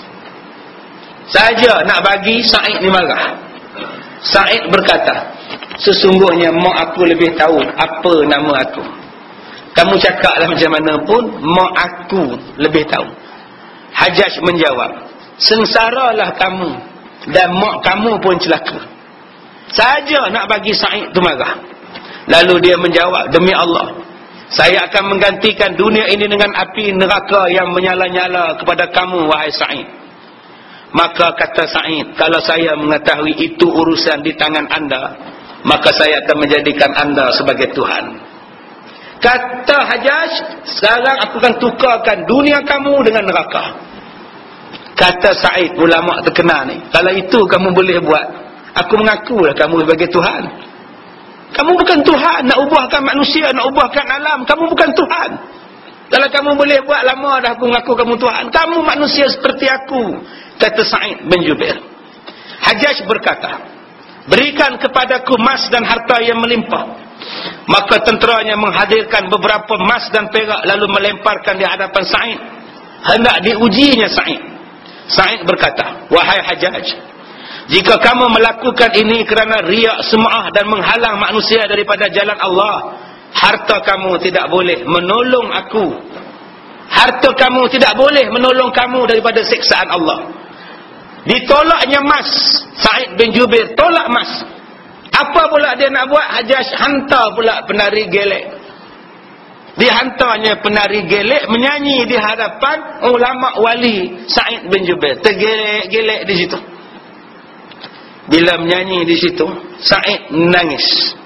Saja nak bagi Sa'id ni marah. Sa'id berkata, sesungguhnya mak aku lebih tahu apa nama aku. Kamu cakaplah macam mana pun, mak aku lebih tahu. Hajjaj menjawab, sengsaralah kamu dan mak kamu pun celaka. Saja nak bagi Sa'id tu marah. Lalu dia menjawab, demi Allah, saya akan menggantikan dunia ini dengan api neraka yang menyala-nyala kepada kamu, wahai Sa'id. Maka kata Sa'id, kalau saya mengetahui itu urusan di tangan anda, maka saya akan menjadikan anda sebagai Tuhan. Kata Hajjaj, sekarang aku akan tukarkan dunia kamu dengan neraka. Kata Sa'id, ulama terkenal ni, kalau itu kamu boleh buat, aku mengakulah kamu sebagai Tuhan. Kamu bukan Tuhan, nak ubahkan manusia, nak ubahkan alam, kamu bukan Tuhan. Kalau kamu boleh buat, lama dah aku mengaku kamu Tuhan. Kamu manusia seperti aku, kata Sa'id bin Jubair. Hajjaj berkata, berikan kepadaku emas dan harta yang melimpah. Maka tenteranya menghadirkan beberapa emas dan perak, lalu melemparkan di hadapan Sa'id. Hendak diujinya Sa'id. Sa'id berkata, wahai Hajjaj, jika kamu melakukan ini kerana riak sum'ah dan menghalang manusia daripada jalan Allah, harta kamu tidak boleh menolong aku. Harta kamu tidak boleh menolong kamu daripada siksaan Allah. Ditolaknya emas. Sa'id bin Jubair tolak emas. Apa pula dia nak buat? Hajjaj hantar pula penari gelek. Dihantarnya penari gelek menyanyi di hadapan ulama wali Sa'id bin Jubair. Tergelek-gelek di situ. Bila menyanyi di situ, Sa'id menangis.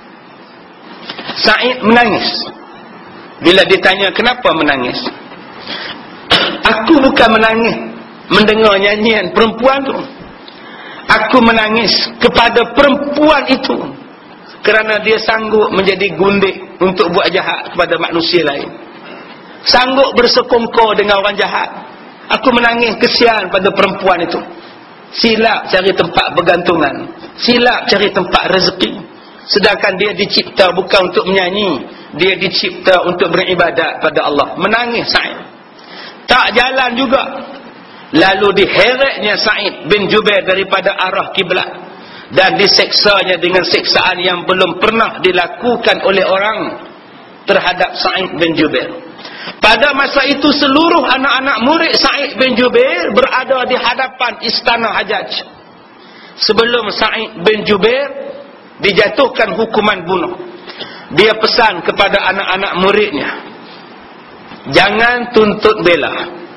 Sa'id menangis. Bila ditanya kenapa menangis, aku bukan menangis mendengar nyanyian perempuan tu. Aku menangis kepada perempuan itu kerana dia sanggup menjadi gundik untuk buat jahat kepada manusia lain. Sanggup bersekongkol dengan orang jahat. Aku menangis kesian pada perempuan itu. Silap cari tempat bergantungan, silap cari tempat rezeki. Sedangkan dia dicipta bukan untuk menyanyi, dia dicipta untuk beribadat pada Allah. Menangis Sa'id. Tak jalan juga. Lalu diheretnya Sa'id bin Jubair daripada arah kiblat dan diseksanya dengan siksaan yang belum pernah dilakukan oleh orang terhadap Sa'id bin Jubair. Pada masa itu seluruh anak-anak murid Sa'id bin Jubair berada di hadapan istana Hajjaj. Sebelum Sa'id bin Jubair dijatuhkan hukuman bunuh, dia pesan kepada anak-anak muridnya, jangan tuntut bela,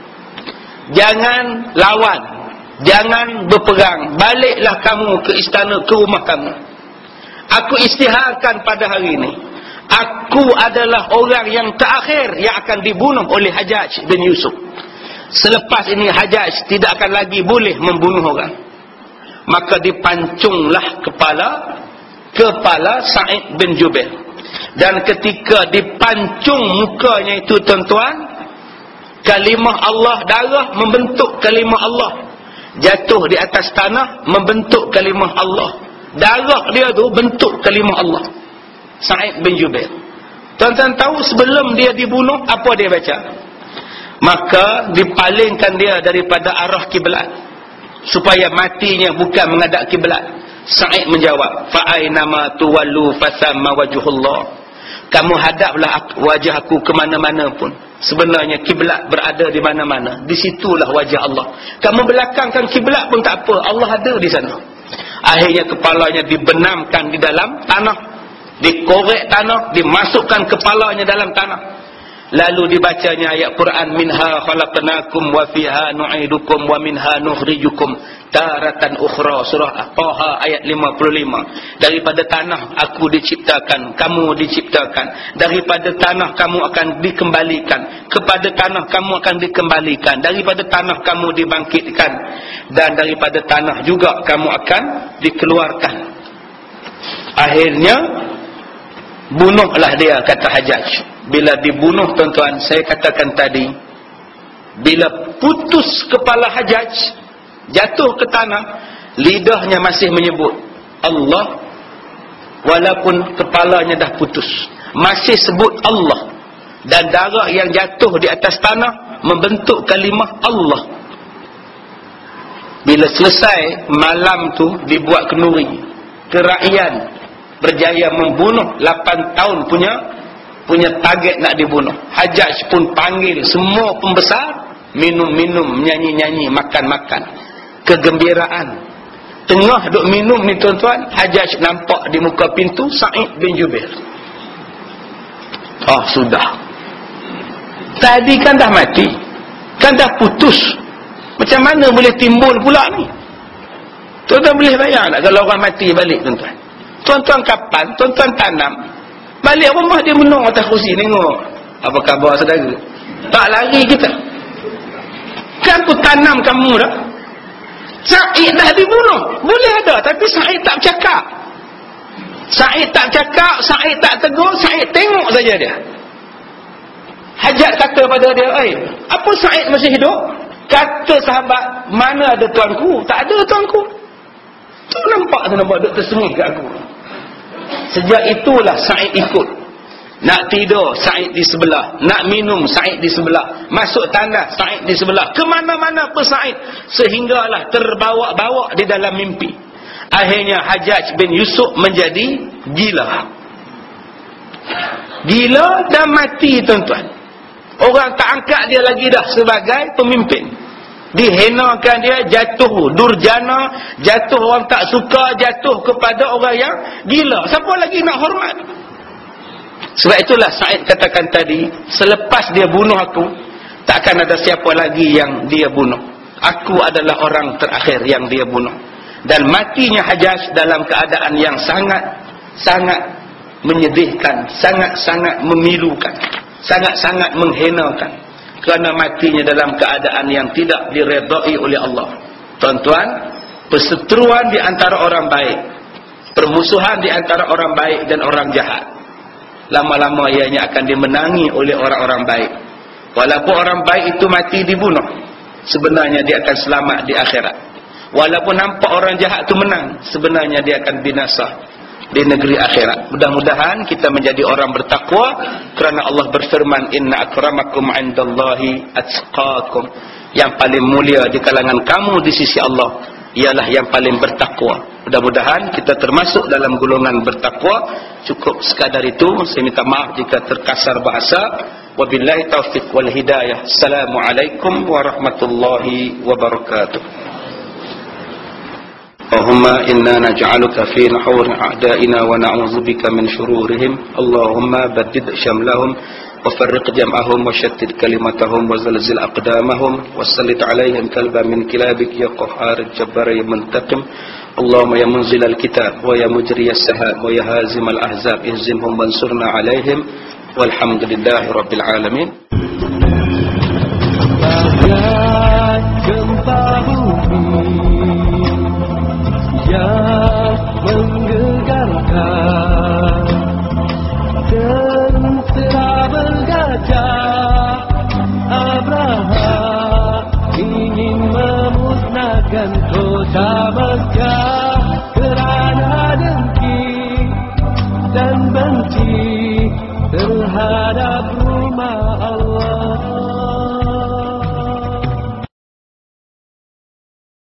jangan lawan, jangan berperang, baliklah kamu ke istana, ke rumah kamu. Aku isytiharkan pada hari ini, aku adalah orang yang terakhir yang akan dibunuh oleh Hajjaj bin Yusuf. Selepas ini Hajjaj tidak akan lagi boleh membunuh orang. Maka dipancunglah kepala Kepala Sa'id bin Jubair. Dan ketika dipancung mukanya itu tuan-tuan, kalimah Allah, darah membentuk kalimah Allah, jatuh di atas tanah membentuk kalimah Allah. Darah dia tu bentuk kalimah Allah. Sa'id bin Jubair. Tuan-tuan tahu sebelum dia dibunuh apa dia baca? Maka dipalingkan dia daripada arah kiblat supaya matinya bukan menghadap kiblat. Sa'id menjawab, fa aynama tuwallu fasamma wajhullah. Kamu hadaplah wajah aku ke mana-mana pun, sebenarnya kiblat berada di mana-mana, di situlah wajah Allah. Kamu belakangkan kiblat pun tak apa, Allah ada di sana. Akhirnya kepalanya dibenamkan di dalam tanah, dikorek tanah, dimasukkan kepalanya dalam tanah. Lalu dibacanya ayat Quran, minha khalaqnakum wa fiha nu'idukum wa minha nukhrijukum taratan ukhra, surah Taha ayat lima puluh lima. Daripada tanah aku diciptakan, kamu diciptakan, daripada tanah kamu akan dikembalikan, kepada tanah kamu akan dikembalikan, daripada tanah kamu dibangkitkan, dan daripada tanah juga kamu akan dikeluarkan. Akhirnya bunuhlah dia, kata Hajjaj. Bila dibunuh tuan-tuan, saya katakan tadi, bila putus kepala Hajjaj, jatuh ke tanah, lidahnya masih menyebut Allah, walaupun kepalanya dah putus, masih sebut Allah. Dan darah yang jatuh di atas tanah membentuk kalimah Allah. Bila selesai malam tu, dibuat kenduri, kerajaan berjaya membunuh lapan tahun punya punya target nak dibunuh. Hajjaj pun panggil semua pembesar, minum-minum, nyanyi-nyanyi, makan-makan, kegembiraan. Tengah duk minum ni tuan-tuan, Hajjaj nampak di muka pintu Sa'id bin Jubair. Oh sudah, tadi kan dah mati, kan dah putus, macam mana boleh timbul pula ni? Tuan-tuan boleh bayang tak kalau orang mati balik tuan-tuan? Tuan-tuan kapan? Tuan-tuan tanam, balik rumah dia menung atas kursi, tengok apa khabar saudara, tak lari kita. Kan aku tanam kamu dah. Sa'id dah dibunuh, boleh ada, tapi Sa'id tak bercakap. Sa'id tak bercakap, Sa'id tak tegur, Sa'id tengok saja dia. Hajat kata pada dia, "Eh, apa Sa'id masih hidup?" Kata sahabat, "Mana ada tuanku?" "Tak ada tuanku." Tu nampak tu nampak duk tersengih kat aku. Sejak itulah Sa'id ikut. Nak tidur, Sa'id di sebelah. Nak minum, Sa'id di sebelah. Masuk tanah, Sa'id di sebelah. Kemana-mana pun Sa'id. Sehinggalah terbawa-bawa di dalam mimpi. Akhirnya Hajjaj bin Yusuf menjadi gila. Gila dan mati tuan-tuan. Orang tak angkat dia lagi dah sebagai pemimpin. Dihenakan dia, jatuh durjana, jatuh orang tak suka, jatuh kepada orang yang gila. Siapa lagi nak hormat? Sebab itulah Sa'id katakan tadi, selepas dia bunuh aku, takkan ada siapa lagi yang dia bunuh. Aku adalah orang terakhir yang dia bunuh. Dan matinya Hajjaj dalam keadaan yang sangat-sangat menyedihkan, sangat-sangat memilukan, sangat-sangat menghenakan. Kerana matinya dalam keadaan yang tidak diredai oleh Allah. Tuan-tuan, perseteruan di antara orang baik, permusuhan di antara orang baik dan orang jahat, lama-lama ianya akan dimenangi oleh orang-orang baik. Walaupun orang baik itu mati dibunuh, sebenarnya dia akan selamat di akhirat. Walaupun nampak orang jahat itu menang, sebenarnya dia akan binasa di negeri akhirat. Mudah-mudahan kita menjadi orang bertakwa, kerana Allah berfirman, "Inna akramakum 'indallahi atqakum." Yang paling mulia di kalangan kamu di sisi Allah ialah yang paling bertakwa. Mudah-mudahan kita termasuk dalam golongan bertakwa. Cukup sekadar itu. Saya minta maaf jika terkasar bahasa. Wabillahi taufiq wal hidayah. Assalamualaikum warahmatullahi wabarakatuh. Allahumma inna naj'aluka fi nuhuri a'da'ina wa na'udzu bika min shururihim. Allahumma baddid syamlahum wa farriq jam'ahum wa shattid kalimatahum wa zalzil aqdamahum wa sallit 'alaihim kalban min kilabik ya qahhar jabbar ya muntaqim. Allahumma ya munzilal kitab wa ya mujriyas sahab wa ya hazimal ahzab ihzimhum wansurna 'alaihim walhamdulillahi rabbil alamin.